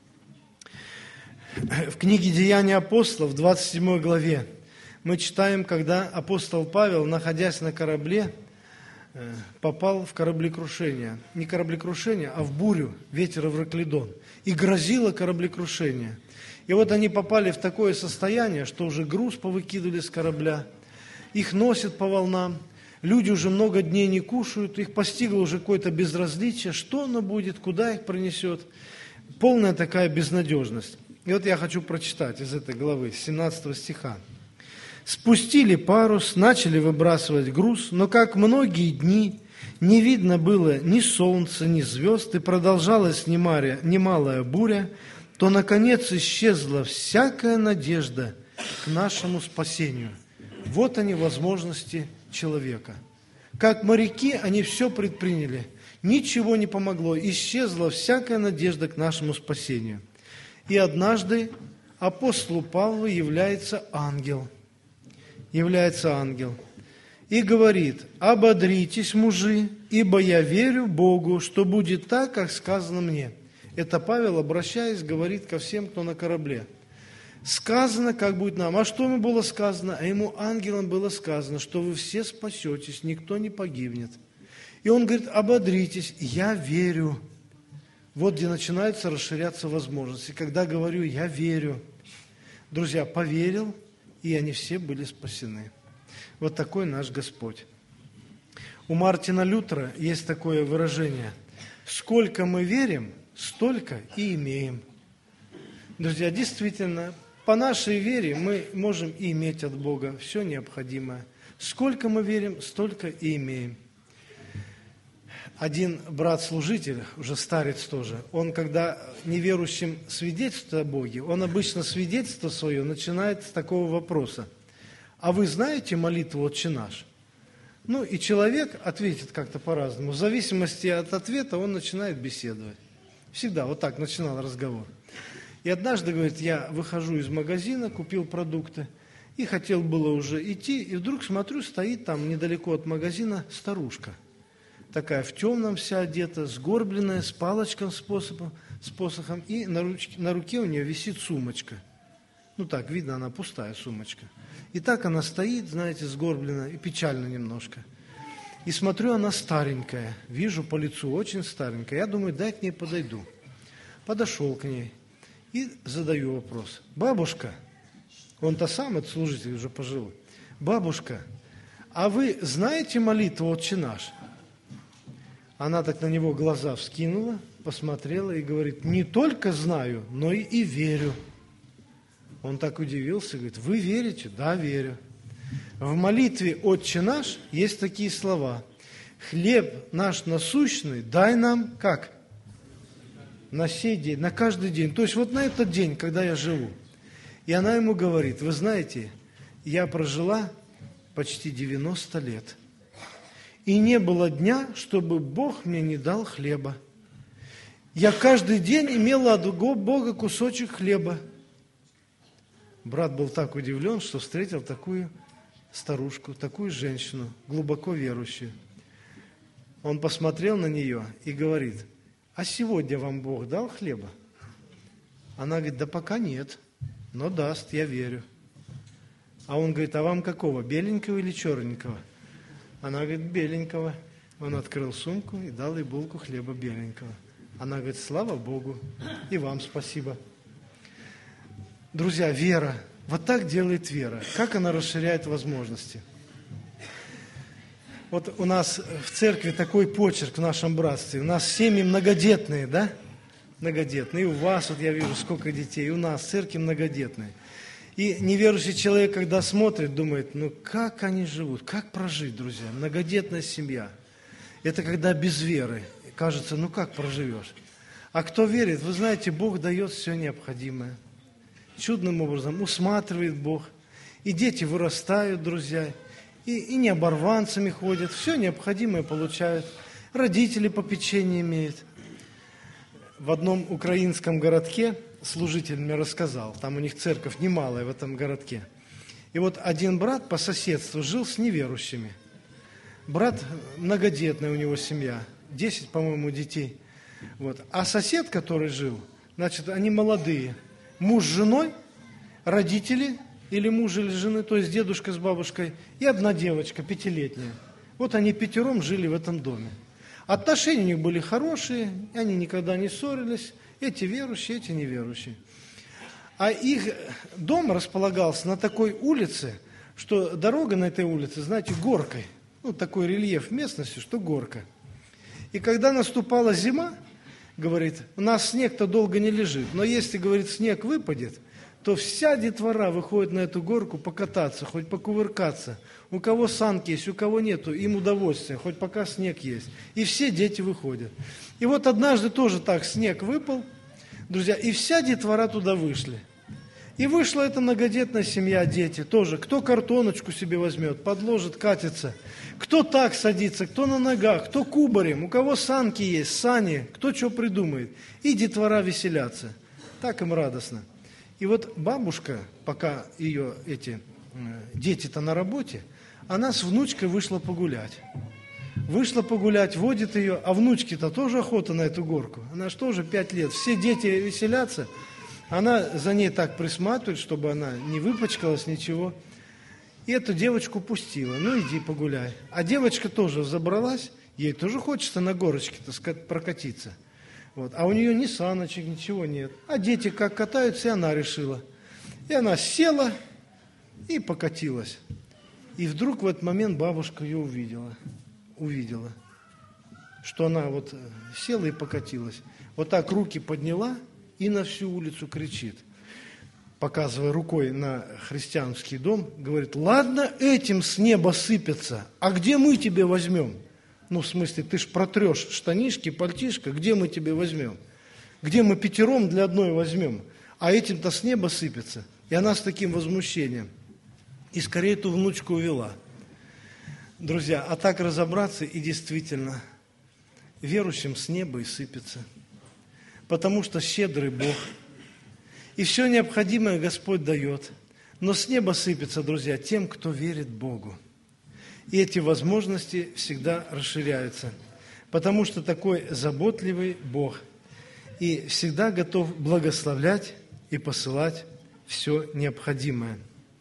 В книге «Деяния апостолов», в двадцать седьмой главе, мы читаем, когда апостол Павел, находясь на корабле, попал в кораблекрушение. Не кораблекрушение, а в бурю, ветер Эвраклидон. И грозило кораблекрушение. И вот они попали в такое состояние, что уже груз повыкидывали с корабля, их носят по волнам, люди уже много дней не кушают, их постигло уже какое-то безразличие, что оно будет, куда их пронесет. Полная такая безнадежность. И вот я хочу прочитать из этой главы, с семнадцатого стиха. «Спустили парус, начали выбрасывать груз, но как многие дни не видно было ни солнца, ни звезд, и продолжалась немалая буря, то, наконец, исчезла всякая надежда к нашему спасению». Вот они, возможности человека. Как моряки, они все предприняли, ничего не помогло, исчезла всякая надежда к нашему спасению. И однажды апостолу Павлу является ангел, является ангел и говорит: «Ободритесь, мужи, ибо я верю Богу, что будет так, как сказано мне». Это Павел, обращаясь, говорит ко всем, кто на корабле. Сказано, как будет нам. А что ему было сказано? А ему, ангелам, было сказано, что вы все спасетесь, никто не погибнет. И он говорит: ободритесь, я верю. Вот где начинаются расширяться возможности. Когда говорю «я верю», друзья, поверил, и они все были спасены. Вот такой наш Господь. У Мартина Лютера есть такое выражение: «Сколько мы верим, столько и имеем». Друзья, действительно, по нашей вере мы можем и иметь от Бога все необходимое. Сколько мы верим, столько и имеем. Один брат-служитель, уже старец тоже, он, когда неверующим свидетельствует о Боге, он обычно свидетельство свое начинает с такого вопроса: «А вы знаете молитву «Отче наш»?» Ну, и человек ответит как-то по-разному. В зависимости от ответа он начинает беседовать. Всегда вот так начинал разговор. И однажды, говорит, я выхожу из магазина, купил продукты, и хотел было уже идти, и вдруг смотрю, стоит там недалеко от магазина старушка. Такая в темном вся одета, сгорбленная, с палочком, с посохом, с посохом, и на, ручке, на руке у нее висит сумочка. Ну так, видно, она пустая сумочка. И так она стоит, знаете, сгорбленная и печально немножко. И смотрю, она старенькая, вижу по лицу, очень старенькая. Я думаю, дай к ней подойду. Подошел к ней и задаю вопрос: «Бабушка», он-то сам, этот служитель уже пожилой, «Бабушка, а вы знаете молитву «Отче наш»?» Она так на него глаза вскинула, посмотрела и говорит: «Не только знаю, но и, и верю». Он так удивился, говорит: «Вы верите?» «Да, верю». В молитве «Отче наш» есть такие слова: «Хлеб наш насущный дай нам» как? На сей день, на каждый день. То есть вот на этот день, когда я живу. И она ему говорит: «Вы знаете, я прожила почти девяносто лет. И не было дня, чтобы Бог мне не дал хлеба. Я каждый день имела от Бога кусочек хлеба». Брат был так удивлен, что встретил такую старушку, такую женщину, глубоко верующую. Он посмотрел на нее и говорит: «А сегодня вам Бог дал хлеба?» Она говорит: «Да пока нет, но даст, я верю». А он говорит: «А вам какого, беленького или черненького?» Она говорит: «Беленького». Он открыл сумку и дал ей булку хлеба беленького. Она говорит: «Слава Богу, и вам спасибо». Друзья, вера. Вот так делает вера. Как она расширяет возможности. Вот у нас в церкви такой почерк в нашем братстве. У нас семьи многодетные, да? Многодетные. И у вас, вот я вижу, сколько детей. И у нас церкви многодетные. И неверующий человек, когда смотрит, думает: ну как они живут, как прожить, друзья? Многодетная семья. Это когда без веры. Кажется, ну как проживешь? А кто верит, вы знаете, Бог дает все необходимое. Чудным образом усматривает Бог. И дети вырастают, друзья. и, и не оборванцами ходят, все необходимое получают, родители попечение имеют. В одном украинском городке служитель мне рассказал, там у них церковь немалая в этом городке. И вот один брат по соседству жил с неверующими. Брат многодетная, у него семья, десять, по-моему, детей. Вот. А сосед, который жил, значит, они молодые, муж с женой, родители или муж или жены, то есть дедушка с бабушкой, и одна девочка, пятилетняя. Вот они пятером жили в этом доме. Отношения у них были хорошие, они никогда не ссорились, эти верующие, эти неверующие. А их дом располагался на такой улице, что дорога на этой улице, знаете, горкой. Ну, такой рельеф местности, что горка. И когда наступала зима, говорит, у нас снег-то долго не лежит, но если, говорит, снег выпадет, то вся детвора выходит на эту горку покататься, хоть покувыркаться. У кого санки есть, у кого нету, им удовольствие, хоть пока снег есть. И все дети выходят. И вот однажды тоже так снег выпал, друзья, и вся детвора туда вышли. И вышла эта многодетная семья, дети тоже. Кто картоночку себе возьмет, подложит, катится. Кто так садится, кто на ногах, кто кубарем, у кого санки есть, сани, кто что придумает. И детвора веселятся. Так им радостно. И вот бабушка, пока ее эти дети-то на работе, она с внучкой вышла погулять. Вышла погулять, водит ее, а внучке-то тоже охота на эту горку. Она же тоже пять лет. Все дети веселятся. Она за ней так присматривает, чтобы она не выпачкалась, ничего. И эту девочку пустила. Ну, иди погуляй. А девочка тоже забралась, ей тоже хочется на горочке, так сказать, прокатиться. Вот. А у нее ни саночек, ничего нет. А дети как катаются, и она решила. И она села и покатилась. И вдруг в этот момент бабушка ее увидела. Увидела, что она вот села и покатилась. Вот так руки подняла и на всю улицу кричит, показывая рукой на христианский дом, говорит, ладно, этим с неба сыпется, а где мы тебе возьмем? Ну, в смысле, ты ж протрешь штанишки, пальтишко, где мы тебе возьмем? Где мы пятером для одной возьмем? А этим-то с неба сыпется. И она с таким возмущением. И скорее эту внучку увела. Друзья, а так разобраться и действительно, верующим с неба и сыпется. Потому что щедрый Бог. И все необходимое Господь дает. Но с неба сыпется, друзья, тем, кто верит Богу. И эти возможности всегда расширяются. Потому что такой заботливый Бог. И всегда готов благословлять и посылать все необходимое.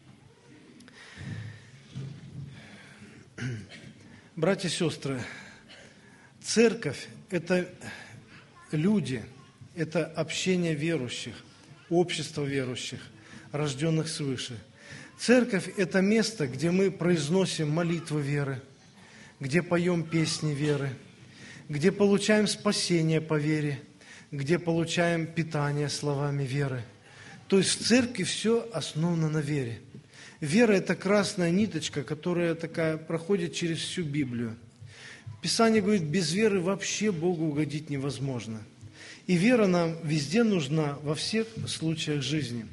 Братья и сестры, церковь – это люди, это общение верующих, общество верующих, рожденных свыше. Церковь – это место, где мы произносим молитвы веры, где поем песни веры, где получаем спасение по вере, где получаем питание словами веры. То есть в церкви все основано на вере. Вера – это красная ниточка, которая такая проходит через всю Библию. Писание говорит, без веры вообще Богу угодить невозможно. И вера нам везде нужна, во всех случаях жизни.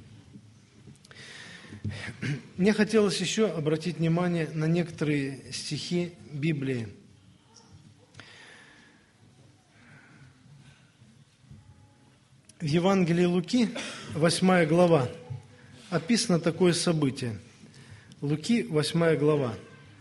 Мне хотелось еще обратить внимание на некоторые стихи Библии. В Евангелии Луки, восьмая глава, описано такое событие. Луки, восьмая глава.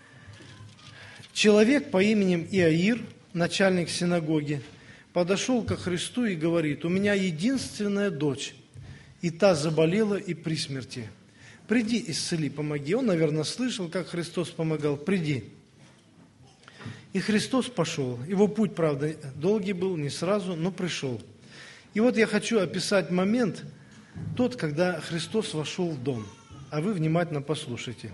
Человек по имени Иаир, начальник синагоги, подошел ко Христу и говорит, у меня единственная дочь, и та заболела и при смерти. Приди, исцели, помоги. Он, наверное, слышал, как Христос помогал. Приди. И Христос пошел. Его путь, правда, долгий был, не сразу, но пришел. И вот я хочу описать момент, тот, когда Христос вошел в дом. А вы внимательно послушайте.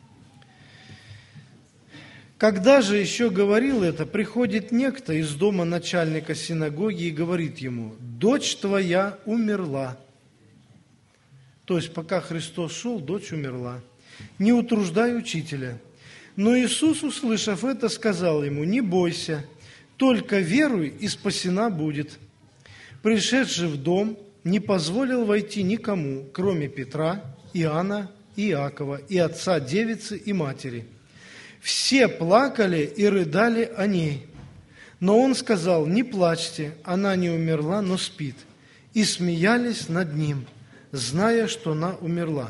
Когда же еще говорил это, приходит некто из дома начальника синагоги и говорит ему, дочь твоя умерла. То есть, пока Христос шел, дочь умерла. Не утруждай учителя. Но Иисус, услышав это, сказал ему, не бойся, только веруй, и спасена будет. Пришедший в дом, не позволил войти никому, кроме Петра, Иоанна и Иакова, и отца девицы и матери. Все плакали и рыдали о ней. Но он сказал: не плачьте, она не умерла, но спит. И смеялись над ним, зная, что она умерла.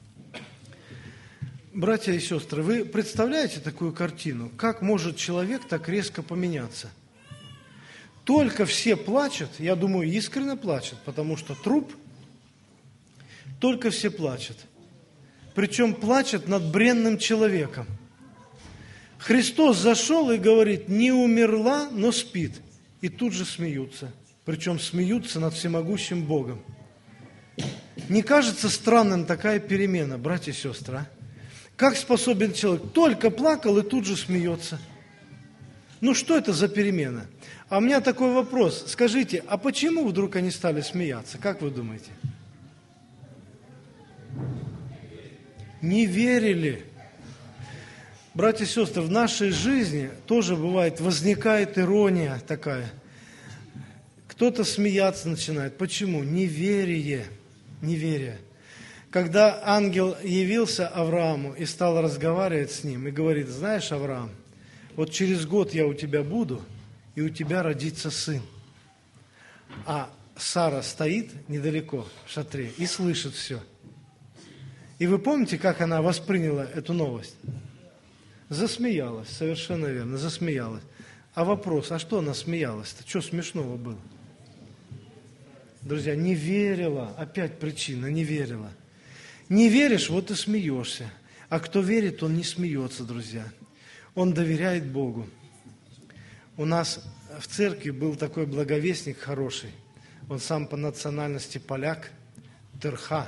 Братья и сестры, вы представляете такую картину? Как может человек так резко поменяться? Только все плачут, я думаю, искренне плачут, потому что труп, только все плачут. Причем плачут над бренным человеком. Христос зашел и говорит: не умерла, но спит. И тут же смеются. Причем смеются над всемогущим Богом. Не кажется странным такая перемена, братья и сестры? А? Как способен человек? Только плакал и тут же смеется. Ну что это за перемена? А у меня такой вопрос. Скажите, а почему вдруг они стали смеяться? Как вы думаете? Не верили. Братья и сестры, в нашей жизни тоже бывает, возникает ирония такая. Кто-то смеяться начинает. Почему? Неверие. Неверие. Когда ангел явился Аврааму и стал разговаривать с ним, и говорит: знаешь, Авраам, вот через год я у тебя буду, и у тебя родится сын. А Сара стоит недалеко в шатре и слышит все. И вы помните, как она восприняла эту новость? Засмеялась, совершенно верно, засмеялась. А вопрос, а что она смеялась-то? Что смешного было? Друзья, не верила, опять причина, не верила. Не веришь, вот и смеешься. А кто верит, он не смеется, друзья. Он доверяет Богу. У нас в церкви был такой благовестник хороший. Он сам по национальности поляк, Терха,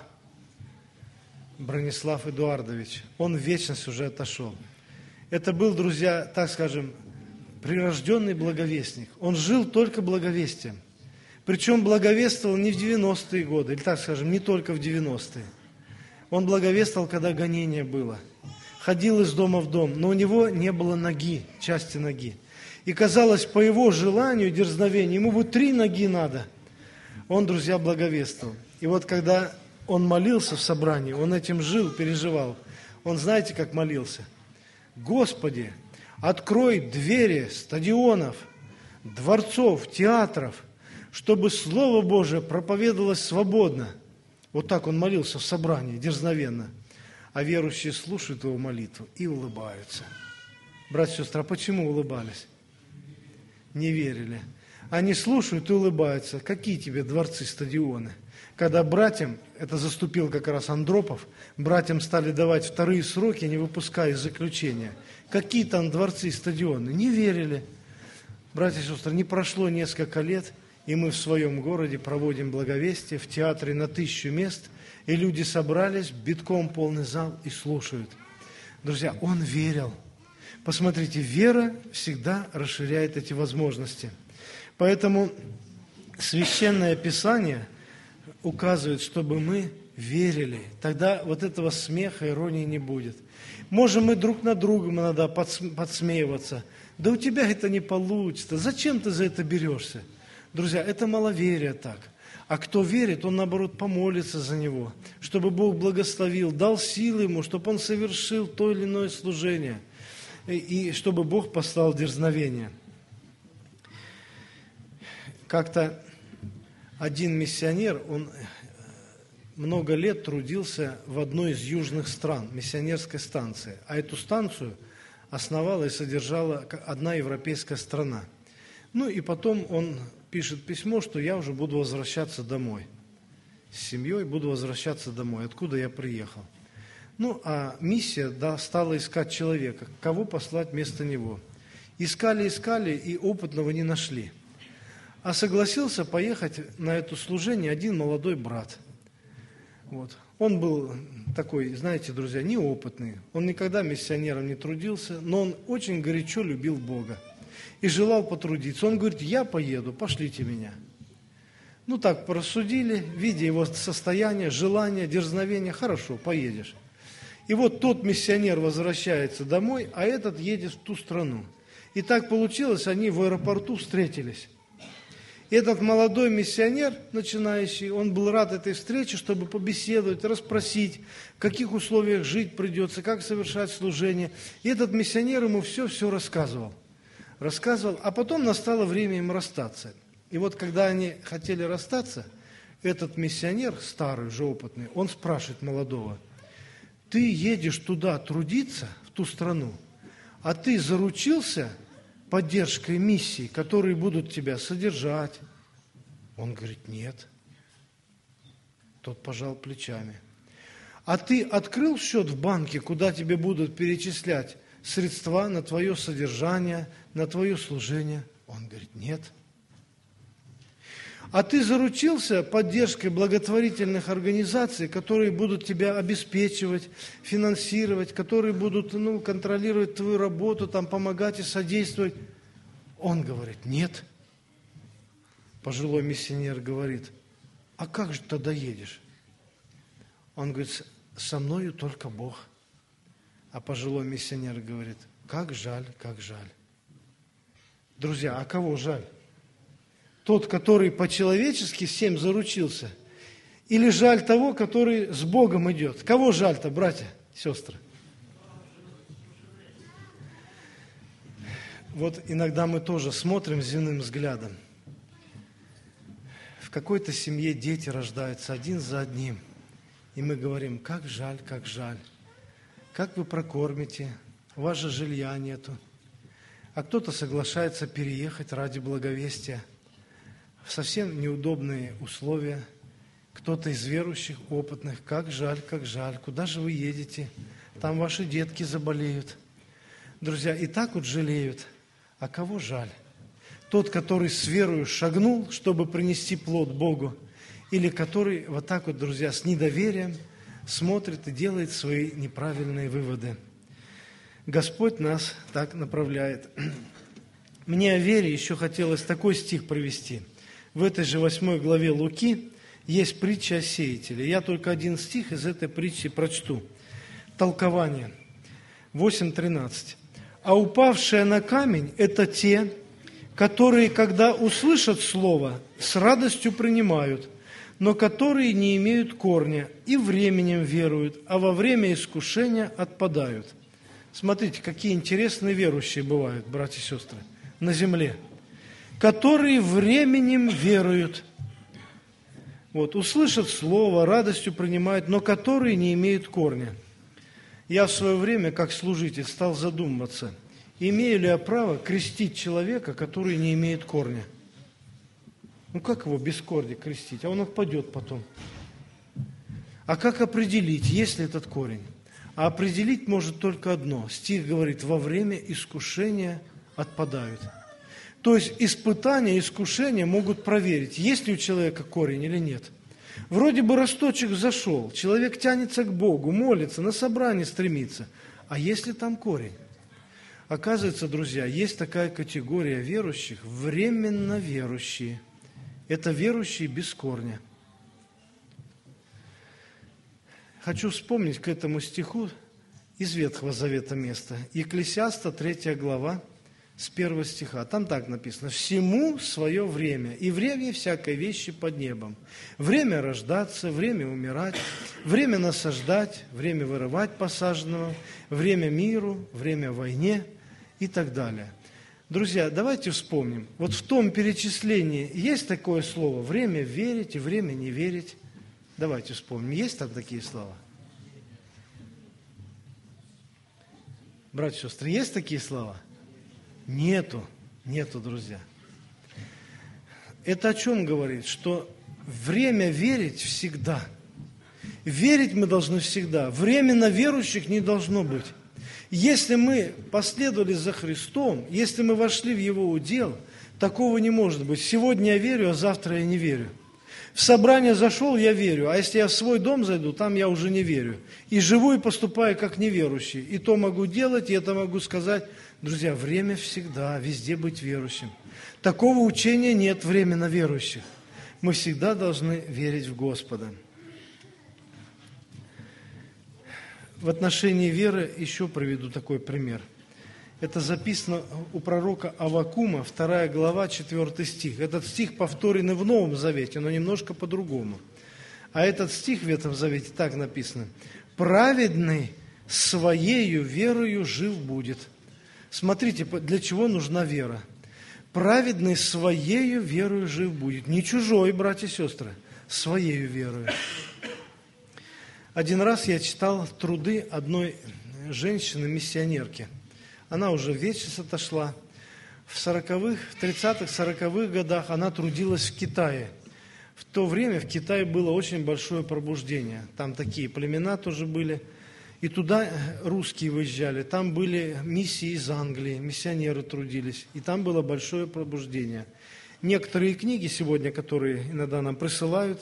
Бронислав Эдуардович. Он в вечность уже отошел. Это был, друзья, так скажем, прирожденный благовестник. Он жил только благовестием. Причем благовествовал не в девяностые годы, или так скажем, не только в девяностые. Он благовествовал, когда гонение было. Ходил из дома в дом, но у него не было ноги, части ноги. И казалось, по его желанию, дерзновению, ему бы три ноги надо. Он, друзья, благовествовал. И вот когда он молился в собрании, он этим жил, переживал. Он, знаете, как молился? Господи, открой двери стадионов, дворцов, театров, чтобы Слово Божие проповедовалось свободно. Вот так он молился в собрании, дерзновенно. А верующие слушают его молитву и улыбаются. Братья и сестры, а почему улыбались? Не верили. Они слушают и улыбаются. Какие тебе дворцы, стадионы? Когда братьям, это заступил как раз Андропов, братьям стали давать вторые сроки, не выпуская из заключения. Какие там дворцы и стадионы? Не верили. Братья и сестры, не прошло несколько лет, и мы в своем городе проводим благовестие в театре на тысячу мест, и люди собрались, битком полный зал и слушают. Друзья, он верил. Посмотрите, вера всегда расширяет эти возможности. Поэтому Священное Писание указывает, чтобы мы верили. Тогда вот этого смеха, иронии не будет. Можем мы друг над другом иногда подсмеиваться. Да у тебя это не получится. Зачем ты за это берешься? Друзья, это маловерие так. А кто верит, он, наоборот, помолится за него, чтобы Бог благословил, дал силы ему, чтобы он совершил то или иное служение, и чтобы Бог послал дерзновение. Как-то один миссионер, он много лет трудился в одной из южных стран, миссионерской станции, а эту станцию основала и содержала одна европейская страна. Ну и потом он пишет письмо, что я уже буду возвращаться домой. С семьей буду возвращаться домой, откуда я приехал. Ну, а миссия да, стала искать человека, кого послать вместо него. Искали, искали и опытного не нашли. А согласился поехать на это служение один молодой брат. Вот. Он был такой, знаете, друзья, неопытный. Он никогда миссионером не трудился, но он очень горячо любил Бога и желал потрудиться. Он говорит: я поеду, пошлите меня. Ну так порассудили, видя его состояние, желание, дерзновение, хорошо, поедешь. И вот тот миссионер возвращается домой, а этот едет в ту страну. И так получилось, они в аэропорту встретились. Этот молодой миссионер, начинающий, он был рад этой встрече, чтобы побеседовать, расспросить, в каких условиях жить придется, как совершать служение. И этот миссионер ему все-все рассказывал. Рассказывал, а потом настало время им расстаться. И вот когда они хотели расстаться, этот миссионер, старый, уже опытный, он спрашивает молодого: ты едешь туда трудиться, в ту страну, а ты заручился поддержкой миссий, которые будут тебя содержать? Он говорит: нет. Тот пожал плечами. А ты открыл счет в банке, куда тебе будут перечислять средства на твое содержание, на твое служение? Он говорит: нет. А ты заручился поддержкой благотворительных организаций, которые будут тебя обеспечивать, финансировать, которые будут, ну, контролировать твою работу, там, помогать и содействовать? Он говорит: нет. Пожилой миссионер говорит: а как же тогда едешь? Он говорит: со мною только Бог. А пожилой миссионер говорит: как жаль, как жаль. Друзья, а кого жаль? Тот, который по-человечески всем заручился? Или жаль того, который с Богом идет? Кого жаль-то, братья, сестры? Вот иногда мы тоже смотрим земным взглядом. В какой-то семье дети рождаются один за одним. И мы говорим: как жаль, как жаль. Как вы прокормите? У вас же жилья нету. А кто-то соглашается переехать ради благовестия в совсем неудобные условия. Кто-то из верующих, опытных: как жаль, как жаль, куда же вы едете? Там ваши детки заболеют. Друзья, и так вот жалеют. А кого жаль? Тот, который с верою шагнул, чтобы принести плод Богу, или который вот так вот, друзья, с недоверием смотрит и делает свои неправильные выводы. Господь нас так направляет. Мне о вере еще хотелось такой стих провести. В этой же восьмой главе Луки есть притча о сеятеле. Я только один стих из этой притчи прочту. Толкование. восемь тринадцать. А упавшие на камень – это те, которые, когда услышат слово, с радостью принимают, но которые не имеют корня и временем веруют, а во время искушения отпадают. Смотрите, какие интересные верующие бывают, братья и сестры, на земле. Которые временем веруют. Вот, услышат слово, радостью принимают, но которые не имеют корня. Я в свое время, как служитель, стал задумываться, имею ли я право крестить человека, который не имеет корня? Ну как его без корня крестить? А он отпадет потом. А как определить, есть ли этот корень? А определить может только одно. Стих говорит: во время искушения отпадают. То есть испытания, искушения могут проверить, есть ли у человека корень или нет. Вроде бы росточек зашел, человек тянется к Богу, молится, на собрание стремится. А есть ли там корень? Оказывается, друзья, есть такая категория верующих, временно верующие. Это верующие без корня. Хочу вспомнить к этому стиху из Ветхого Завета место. Екклесиаста, третья глава, с первого стиха. Там так написано: «Всему свое время, и время всякой вещи под небом. Время рождаться, время умирать, время насаждать, время вырывать посаженного, время миру, время войне» и так далее. Друзья, давайте вспомним. Вот в том перечислении есть такое слово: время верить и время не верить. Давайте вспомним. Есть там такие слова? Братья и сестры, есть такие слова? Нету. Нету, друзья. Это о чем говорит? Что время верить всегда. Верить мы должны всегда. Временно верующих не должно быть. Если мы последовали за Христом, если мы вошли в Его удел, такого не может быть. Сегодня я верю, а завтра я не верю. В собрание зашел, я верю, а если я в свой дом зайду, там я уже не верю. И живу и поступаю как неверующий. И то могу делать, и это могу сказать. Друзья, время всегда, везде быть верующим. Такого учения нет временно верующих. Мы всегда должны верить в Господа. В отношении веры еще приведу такой пример. Это записано у пророка Аввакума, вторая глава, четвёртый стих. Этот стих повторен и в Новом Завете, но немножко по-другому. А этот стих в этом Завете так написано: «Праведный своею верою жив будет». Смотрите, для чего нужна вера. Праведный своею верою жив будет. Не чужой, братья и сестры, своею верою. Один раз я читал труды одной женщины-миссионерки. Она уже в вечность отошла. В сороковых, в тридцатых, сороковых годах она трудилась в Китае. В то время в Китае было очень большое пробуждение. Там такие племена тоже были. И туда русские выезжали. Там были миссии из Англии, миссионеры трудились. И там было большое пробуждение. Некоторые книги сегодня, которые иногда нам присылают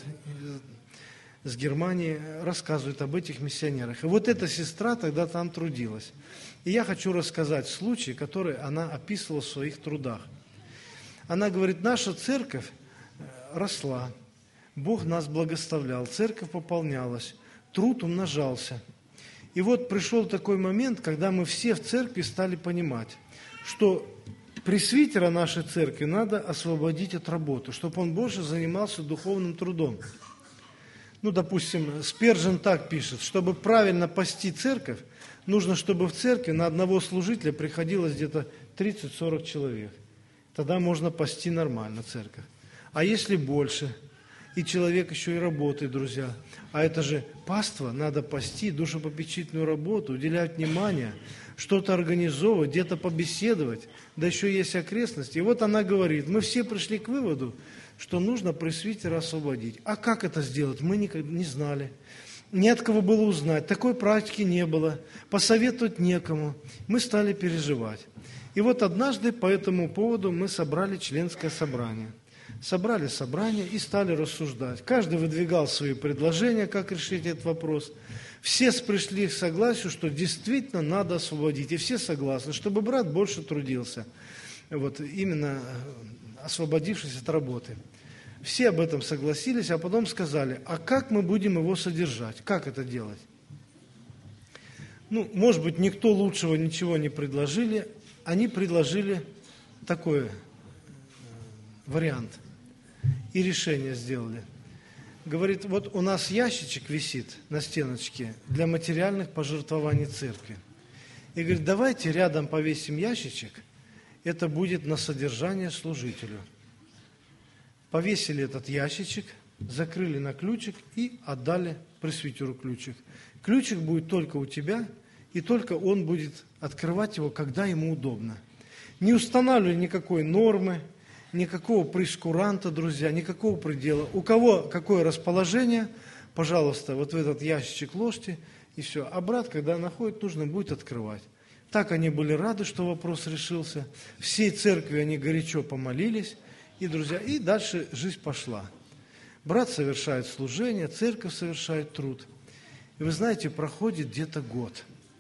с Германии, рассказывают об этих миссионерах. И вот эта сестра тогда там трудилась. И я хочу рассказать случай, который она описывала в своих трудах. Она говорит: наша церковь росла, Бог нас благословлял, церковь пополнялась, труд умножался. И вот пришел такой момент, когда мы все в церкви стали понимать, что пресвитера нашей церкви надо освободить от работы, чтобы он больше занимался духовным трудом. Ну, допустим, Спержен так пишет: чтобы правильно пасти церковь, нужно, чтобы в церкви на одного служителя приходилось где-то тридцать-сорок человек. Тогда можно пасти нормально церковь. А если больше, и человек еще и работает, друзья, а это же паства, надо пасти, душепопечительную работу, уделять внимание, что-то организовывать, где-то побеседовать, да еще есть окрестности. И вот она говорит: мы все пришли к выводу, что нужно пресвитера освободить. А как это сделать, мы никогда не знали. Не от кого было узнать, такой практики не было, посоветовать некому. Мы стали переживать. И вот однажды по этому поводу мы собрали членское собрание. Собрали собрание и стали рассуждать. Каждый выдвигал свои предложения, как решить этот вопрос. Все пришли к согласию, что действительно надо освободить. И все согласны, чтобы брат больше трудился, вот, именно освободившись от работы. Все об этом согласились, а потом сказали: а как мы будем его содержать? Как это делать? Ну, может быть, никто лучшего ничего не предложили. Они предложили такой вариант. И решение сделали. Говорит: вот у нас ящичек висит на стеночке для материальных пожертвований церкви. И говорит: давайте рядом повесим ящичек, это будет на содержание служителю. Повесили этот ящичек, закрыли на ключик и отдали пресвитеру ключик. Ключик будет только у тебя, и только он будет открывать его, когда ему удобно. Не устанавливали никакой нормы, никакого прейскуранта, друзья, никакого предела. У кого какое расположение, пожалуйста, вот в этот ящичек ложьте, и все. А брат, когда находит, нужно будет открывать. Так они были рады, что вопрос решился. Всей церкви они горячо помолились, и, друзья, и дальше жизнь пошла. Брат совершает служение, церковь совершает труд. И вы знаете, проходит где-то год.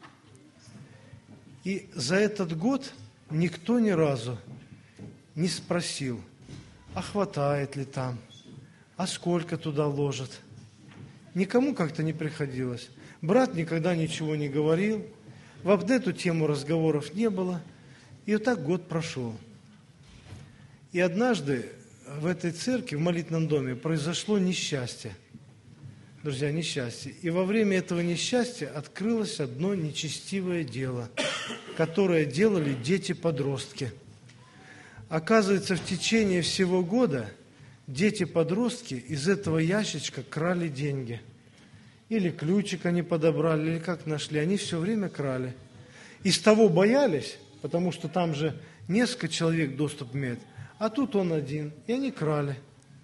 И за этот год никто ни разу не спросил, а хватает ли там, а сколько туда ложат. Никому как-то не приходилось. Брат никогда ничего не говорил, в эту тему разговоров не было. И вот так год прошел. И однажды в этой церкви, в молитвенном доме, произошло несчастье. Друзья, несчастье. И во время этого несчастья открылось одно нечестивое дело, которое делали дети-подростки. Оказывается, в течение всего года дети-подростки из этого ящичка крали деньги. Или ключик они подобрали, или как нашли. Они все время крали. Из того боялись, потому что там же несколько человек доступ имеют, а тут он один, и они крали.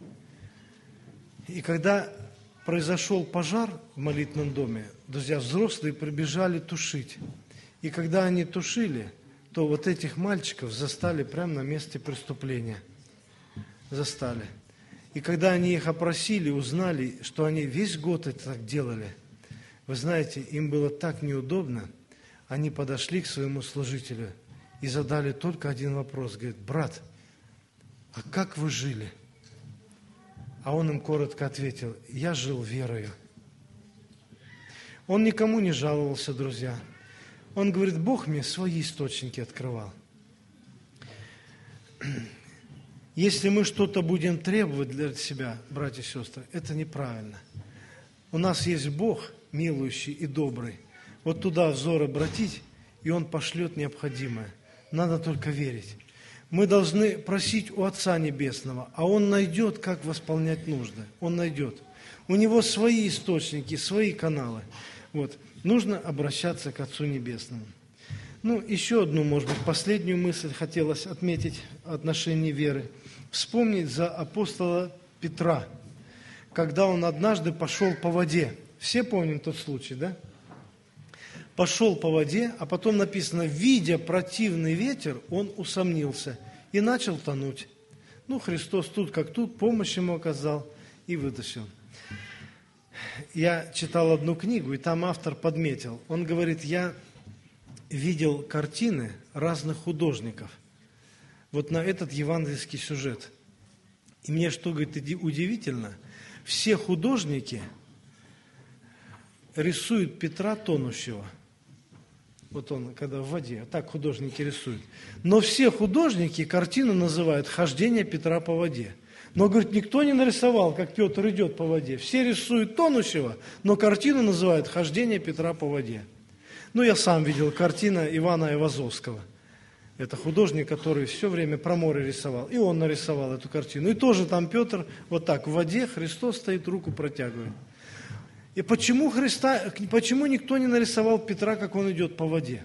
И когда произошел пожар в молитвенном доме, друзья, взрослые прибежали тушить. И когда они тушили, то вот этих мальчиков застали прямо на месте преступления. Застали. И когда они их опросили, узнали, что они весь год это так делали, вы знаете, им было так неудобно, они подошли к своему служителю и задали только один вопрос. Говорит: брат, а как вы жили? А он им коротко ответил: я жил верою. Он никому не жаловался, друзья. Он говорит, Бог мне свои источники открывал. Если мы что-то будем требовать для себя, братья и сестры, это неправильно. У нас есть Бог, милующий и добрый. Вот туда взор обратить, и Он пошлет необходимое. Надо только верить. Мы должны просить у Отца Небесного, а Он найдет, как восполнять нужды. Он найдет. У Него свои источники, свои каналы. Вот. Нужно обращаться к Отцу Небесному. Ну, еще одну, может быть, последнюю мысль хотелось отметить в отношении веры. Вспомнить за апостола Петра, когда он однажды пошел по воде. Все помним тот случай, да? Пошел по воде, а потом написано, видя противный ветер, он усомнился и начал тонуть. Ну, Христос тут как тут, помощь ему оказал и вытащил. Я читал одну книгу, и там автор подметил. Он говорит, я видел картины разных художников. Вот на этот евангельский сюжет. И мне что, говорит, удивительно, все художники рисуют Петра тонущего. Вот он, когда в воде, так художники рисуют. Но все художники картину называют «Хождение Петра по воде». Но, говорит, никто не нарисовал, как Петр идет по воде. Все рисуют тонущего, но картину называют «Хождение Петра по воде». Ну, я сам видел картину Ивана Айвазовского. Это художник, который все время про море рисовал. И он нарисовал эту картину. И тоже там Петр вот так в воде, Христос стоит, руку протягивает. И почему, Христа, почему никто не нарисовал Петра, как он идет по воде?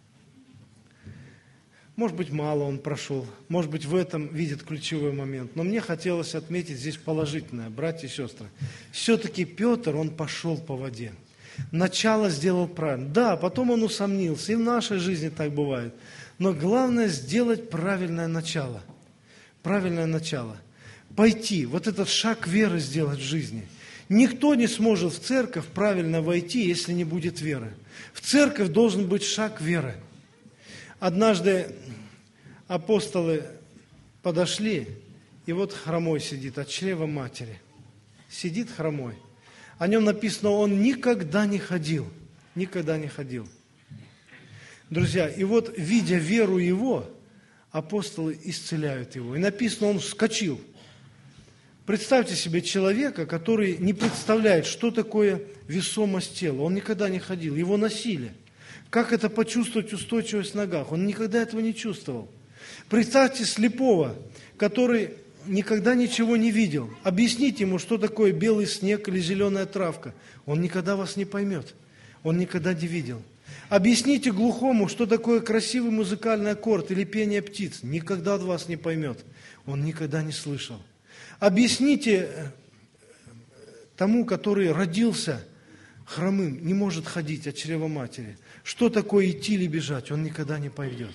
Может быть, мало он прошел. Может быть, в этом видит ключевой момент. Но мне хотелось отметить здесь положительное, братья и сестры. Все-таки Петр, он пошел по воде. Начало сделал правильно. Да, потом он усомнился. И в нашей жизни так бывает. Но главное сделать правильное начало. Правильное начало. Пойти, вот этот шаг веры сделать в жизни. Никто не сможет в церковь правильно войти, если не будет веры. В церковь должен быть шаг веры. Однажды апостолы подошли, и вот хромой сидит от чрева матери. Сидит хромой. О нем написано, он никогда не ходил. Никогда не ходил. Друзья, и вот, видя веру его, апостолы исцеляют его. И написано, он вскочил. Представьте себе человека, который не представляет, что такое весомость тела. Он никогда не ходил, его носили. Как это почувствовать устойчивость в ногах? Он никогда этого не чувствовал. Представьте слепого, который никогда ничего не видел. Объясните ему, что такое белый снег или зеленая травка. Он никогда вас не поймет. Он никогда не видел. Объясните глухому, что такое красивый музыкальный аккорд или пение птиц. Никогда от вас не поймет. Он никогда не слышал. Объясните тому, который родился хромым, не может ходить от чрева матери, что такое идти или бежать, он никогда не пойдет.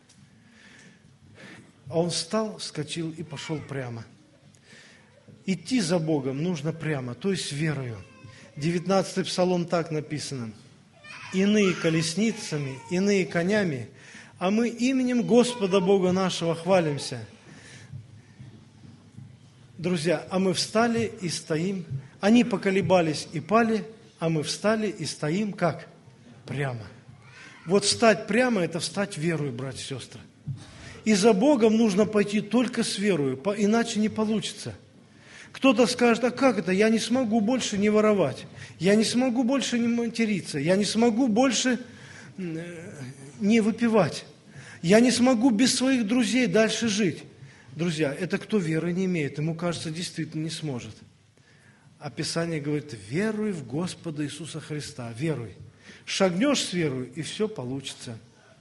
А он встал, вскочил и пошел прямо. Идти за Богом нужно прямо, то есть верою. девятнадцатый псалом так написано. Иные колесницами, иные конями, а мы именем Господа Бога нашего хвалимся. Друзья, а мы встали и стоим. Они поколебались и пали, а мы встали и стоим как? Прямо. Вот встать прямо – это встать верою, братья и сестры. И за Богом нужно пойти только с верою, иначе не получится. Кто-то скажет, а как это? Я не смогу больше не воровать, я не смогу больше не материться, я не смогу больше не выпивать, я не смогу без своих друзей дальше жить. Друзья, это кто веры не имеет, ему кажется, действительно не сможет. А Писание говорит, веруй в Господа Иисуса Христа, веруй. Шагнешь с верой, и все получится.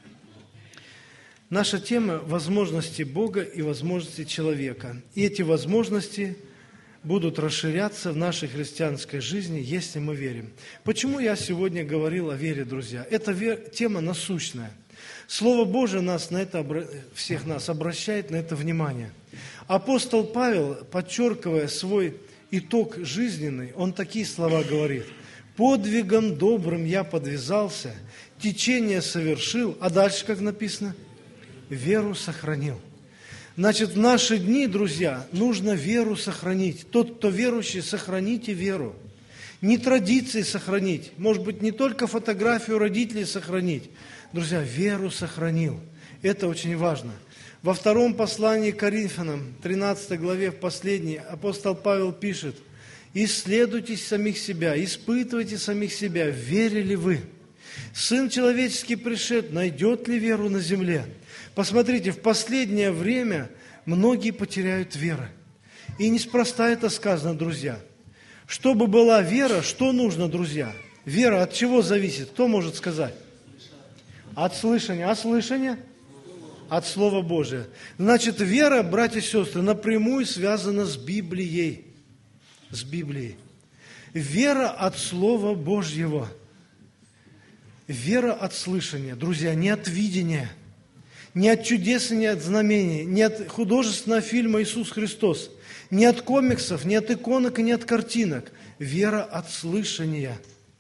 Наша тема – возможности Бога и возможности человека. И эти возможности будут расширяться в нашей христианской жизни, если мы верим. Почему я сегодня говорил о вере, друзья? Эта тема насущная. Слово Божие нас на это, всех нас обращает на это внимание. Апостол Павел, подчеркивая свой итог жизненный, он такие слова говорит. «Подвигом добрым я подвязался, течение совершил», а дальше как написано? «Веру сохранил». Значит, в наши дни, друзья, нужно веру сохранить. Тот, кто верующий, сохраните веру. Не традиции сохранить, может быть, не только фотографию родителей сохранить, Друзья, веру сохранил. Это очень важно. Во втором послании к Коринфянам, тринадцатой главе, в последней, апостол Павел пишет: «Исследуйте самих себя, испытывайте самих себя, верили вы. Сын человеческий пришед, найдет ли веру на земле?» Посмотрите, в последнее время многие потеряют веру. И неспроста это сказано, друзья. Чтобы была вера, что нужно, друзья? Вера от чего зависит? Кто может сказать? От слышания. А слышание? От Слова Божия. Значит, вера, братья и сестры, напрямую связана с Библией. С Библией. Вера от Слова Божьего. Вера от слышания. Друзья, не от видения, не от чудес и не от знамений, не от художественного фильма «Иисус Христос», не от комиксов, не от иконок и не от картинок. Вера от слышания.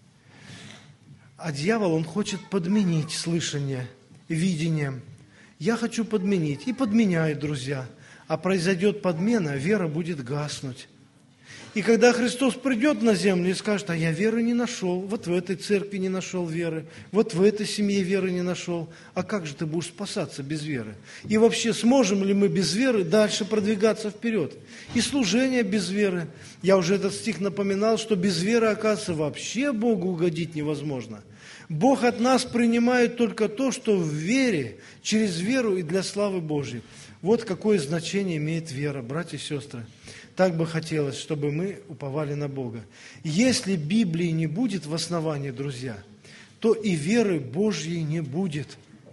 А дьявол, он хочет подменить слышание видением. Я хочу подменить. И подменяет, друзья. А произойдет подмена, вера будет гаснуть. И когда Христос придет на землю и скажет: а я веры не нашел, вот в этой церкви не нашел веры, вот в этой семье веры не нашел, а как же ты будешь спасаться без веры? И вообще, сможем ли мы без веры дальше продвигаться вперед? И служение без веры. Я уже этот стих напоминал, что без веры, оказывается, вообще Богу угодить невозможно. Бог от нас принимает только то, что в вере, через веру и для славы Божьей. Вот какое значение имеет вера, братья и сестры. Так бы хотелось, чтобы мы уповали на Бога. Если Библии не будет в основании, друзья, то и веры Божьей не будет.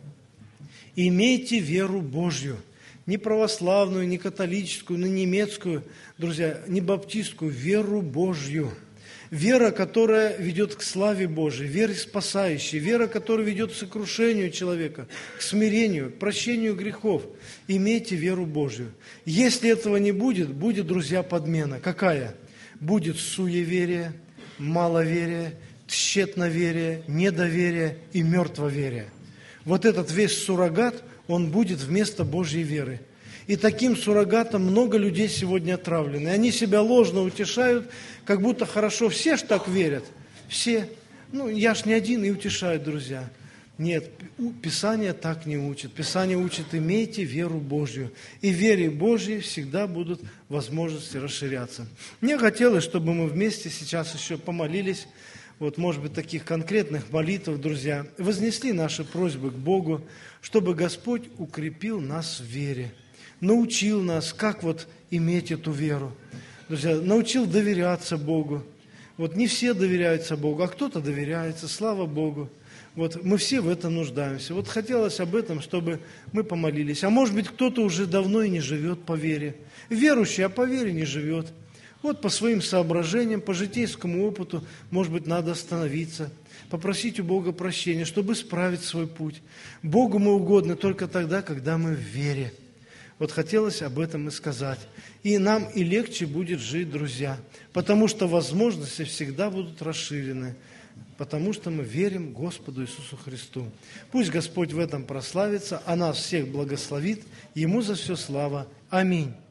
Имейте веру Божью. Не православную, не католическую, не немецкую, друзья, не баптистскую, веру Божью. Вера, которая ведет к славе Божией, вера спасающая, вера, которая ведет к сокрушению человека, к смирению, к прощению грехов. Имейте веру Божью. Если этого не будет, будет, друзья, подмена. Какая? Будет суеверие, маловерие, тщетноверие, недоверие и мертвоверие. Вот этот весь суррогат, он будет вместо Божьей веры. И таким суррогатом много людей сегодня отравлены. И они себя ложно утешают, как будто хорошо. Все ж так верят. Все. Ну, я ж не один, и утешают, друзья. Нет, Писание так не учит. Писание учит: имейте веру Божью. И в вере Божьей всегда будут возможности расширяться. Мне хотелось, чтобы мы вместе сейчас еще помолились. Вот, может быть, таких конкретных молитв, друзья. Вознесли наши просьбы к Богу, чтобы Господь укрепил нас в вере. Научил нас, как вот иметь эту веру. Друзья, научил доверяться Богу. Вот не все доверяются Богу, а кто-то доверяется, слава Богу. Вот мы все в этом нуждаемся. Вот хотелось об этом, чтобы мы помолились. А может быть, кто-то уже давно и не живет по вере. Верующий, а по вере не живет. Вот по своим соображениям, по житейскому опыту, может быть, надо остановиться, попросить у Бога прощения, чтобы исправить свой путь. Богу мы угодны только тогда, когда мы в вере. Вот хотелось об этом и сказать. И нам и легче будет жить, друзья, потому что возможности всегда будут расширены, потому что мы верим Господу Иисусу Христу. Пусть Господь в этом прославится, а нас всех благословит. Ему за все слава. Аминь.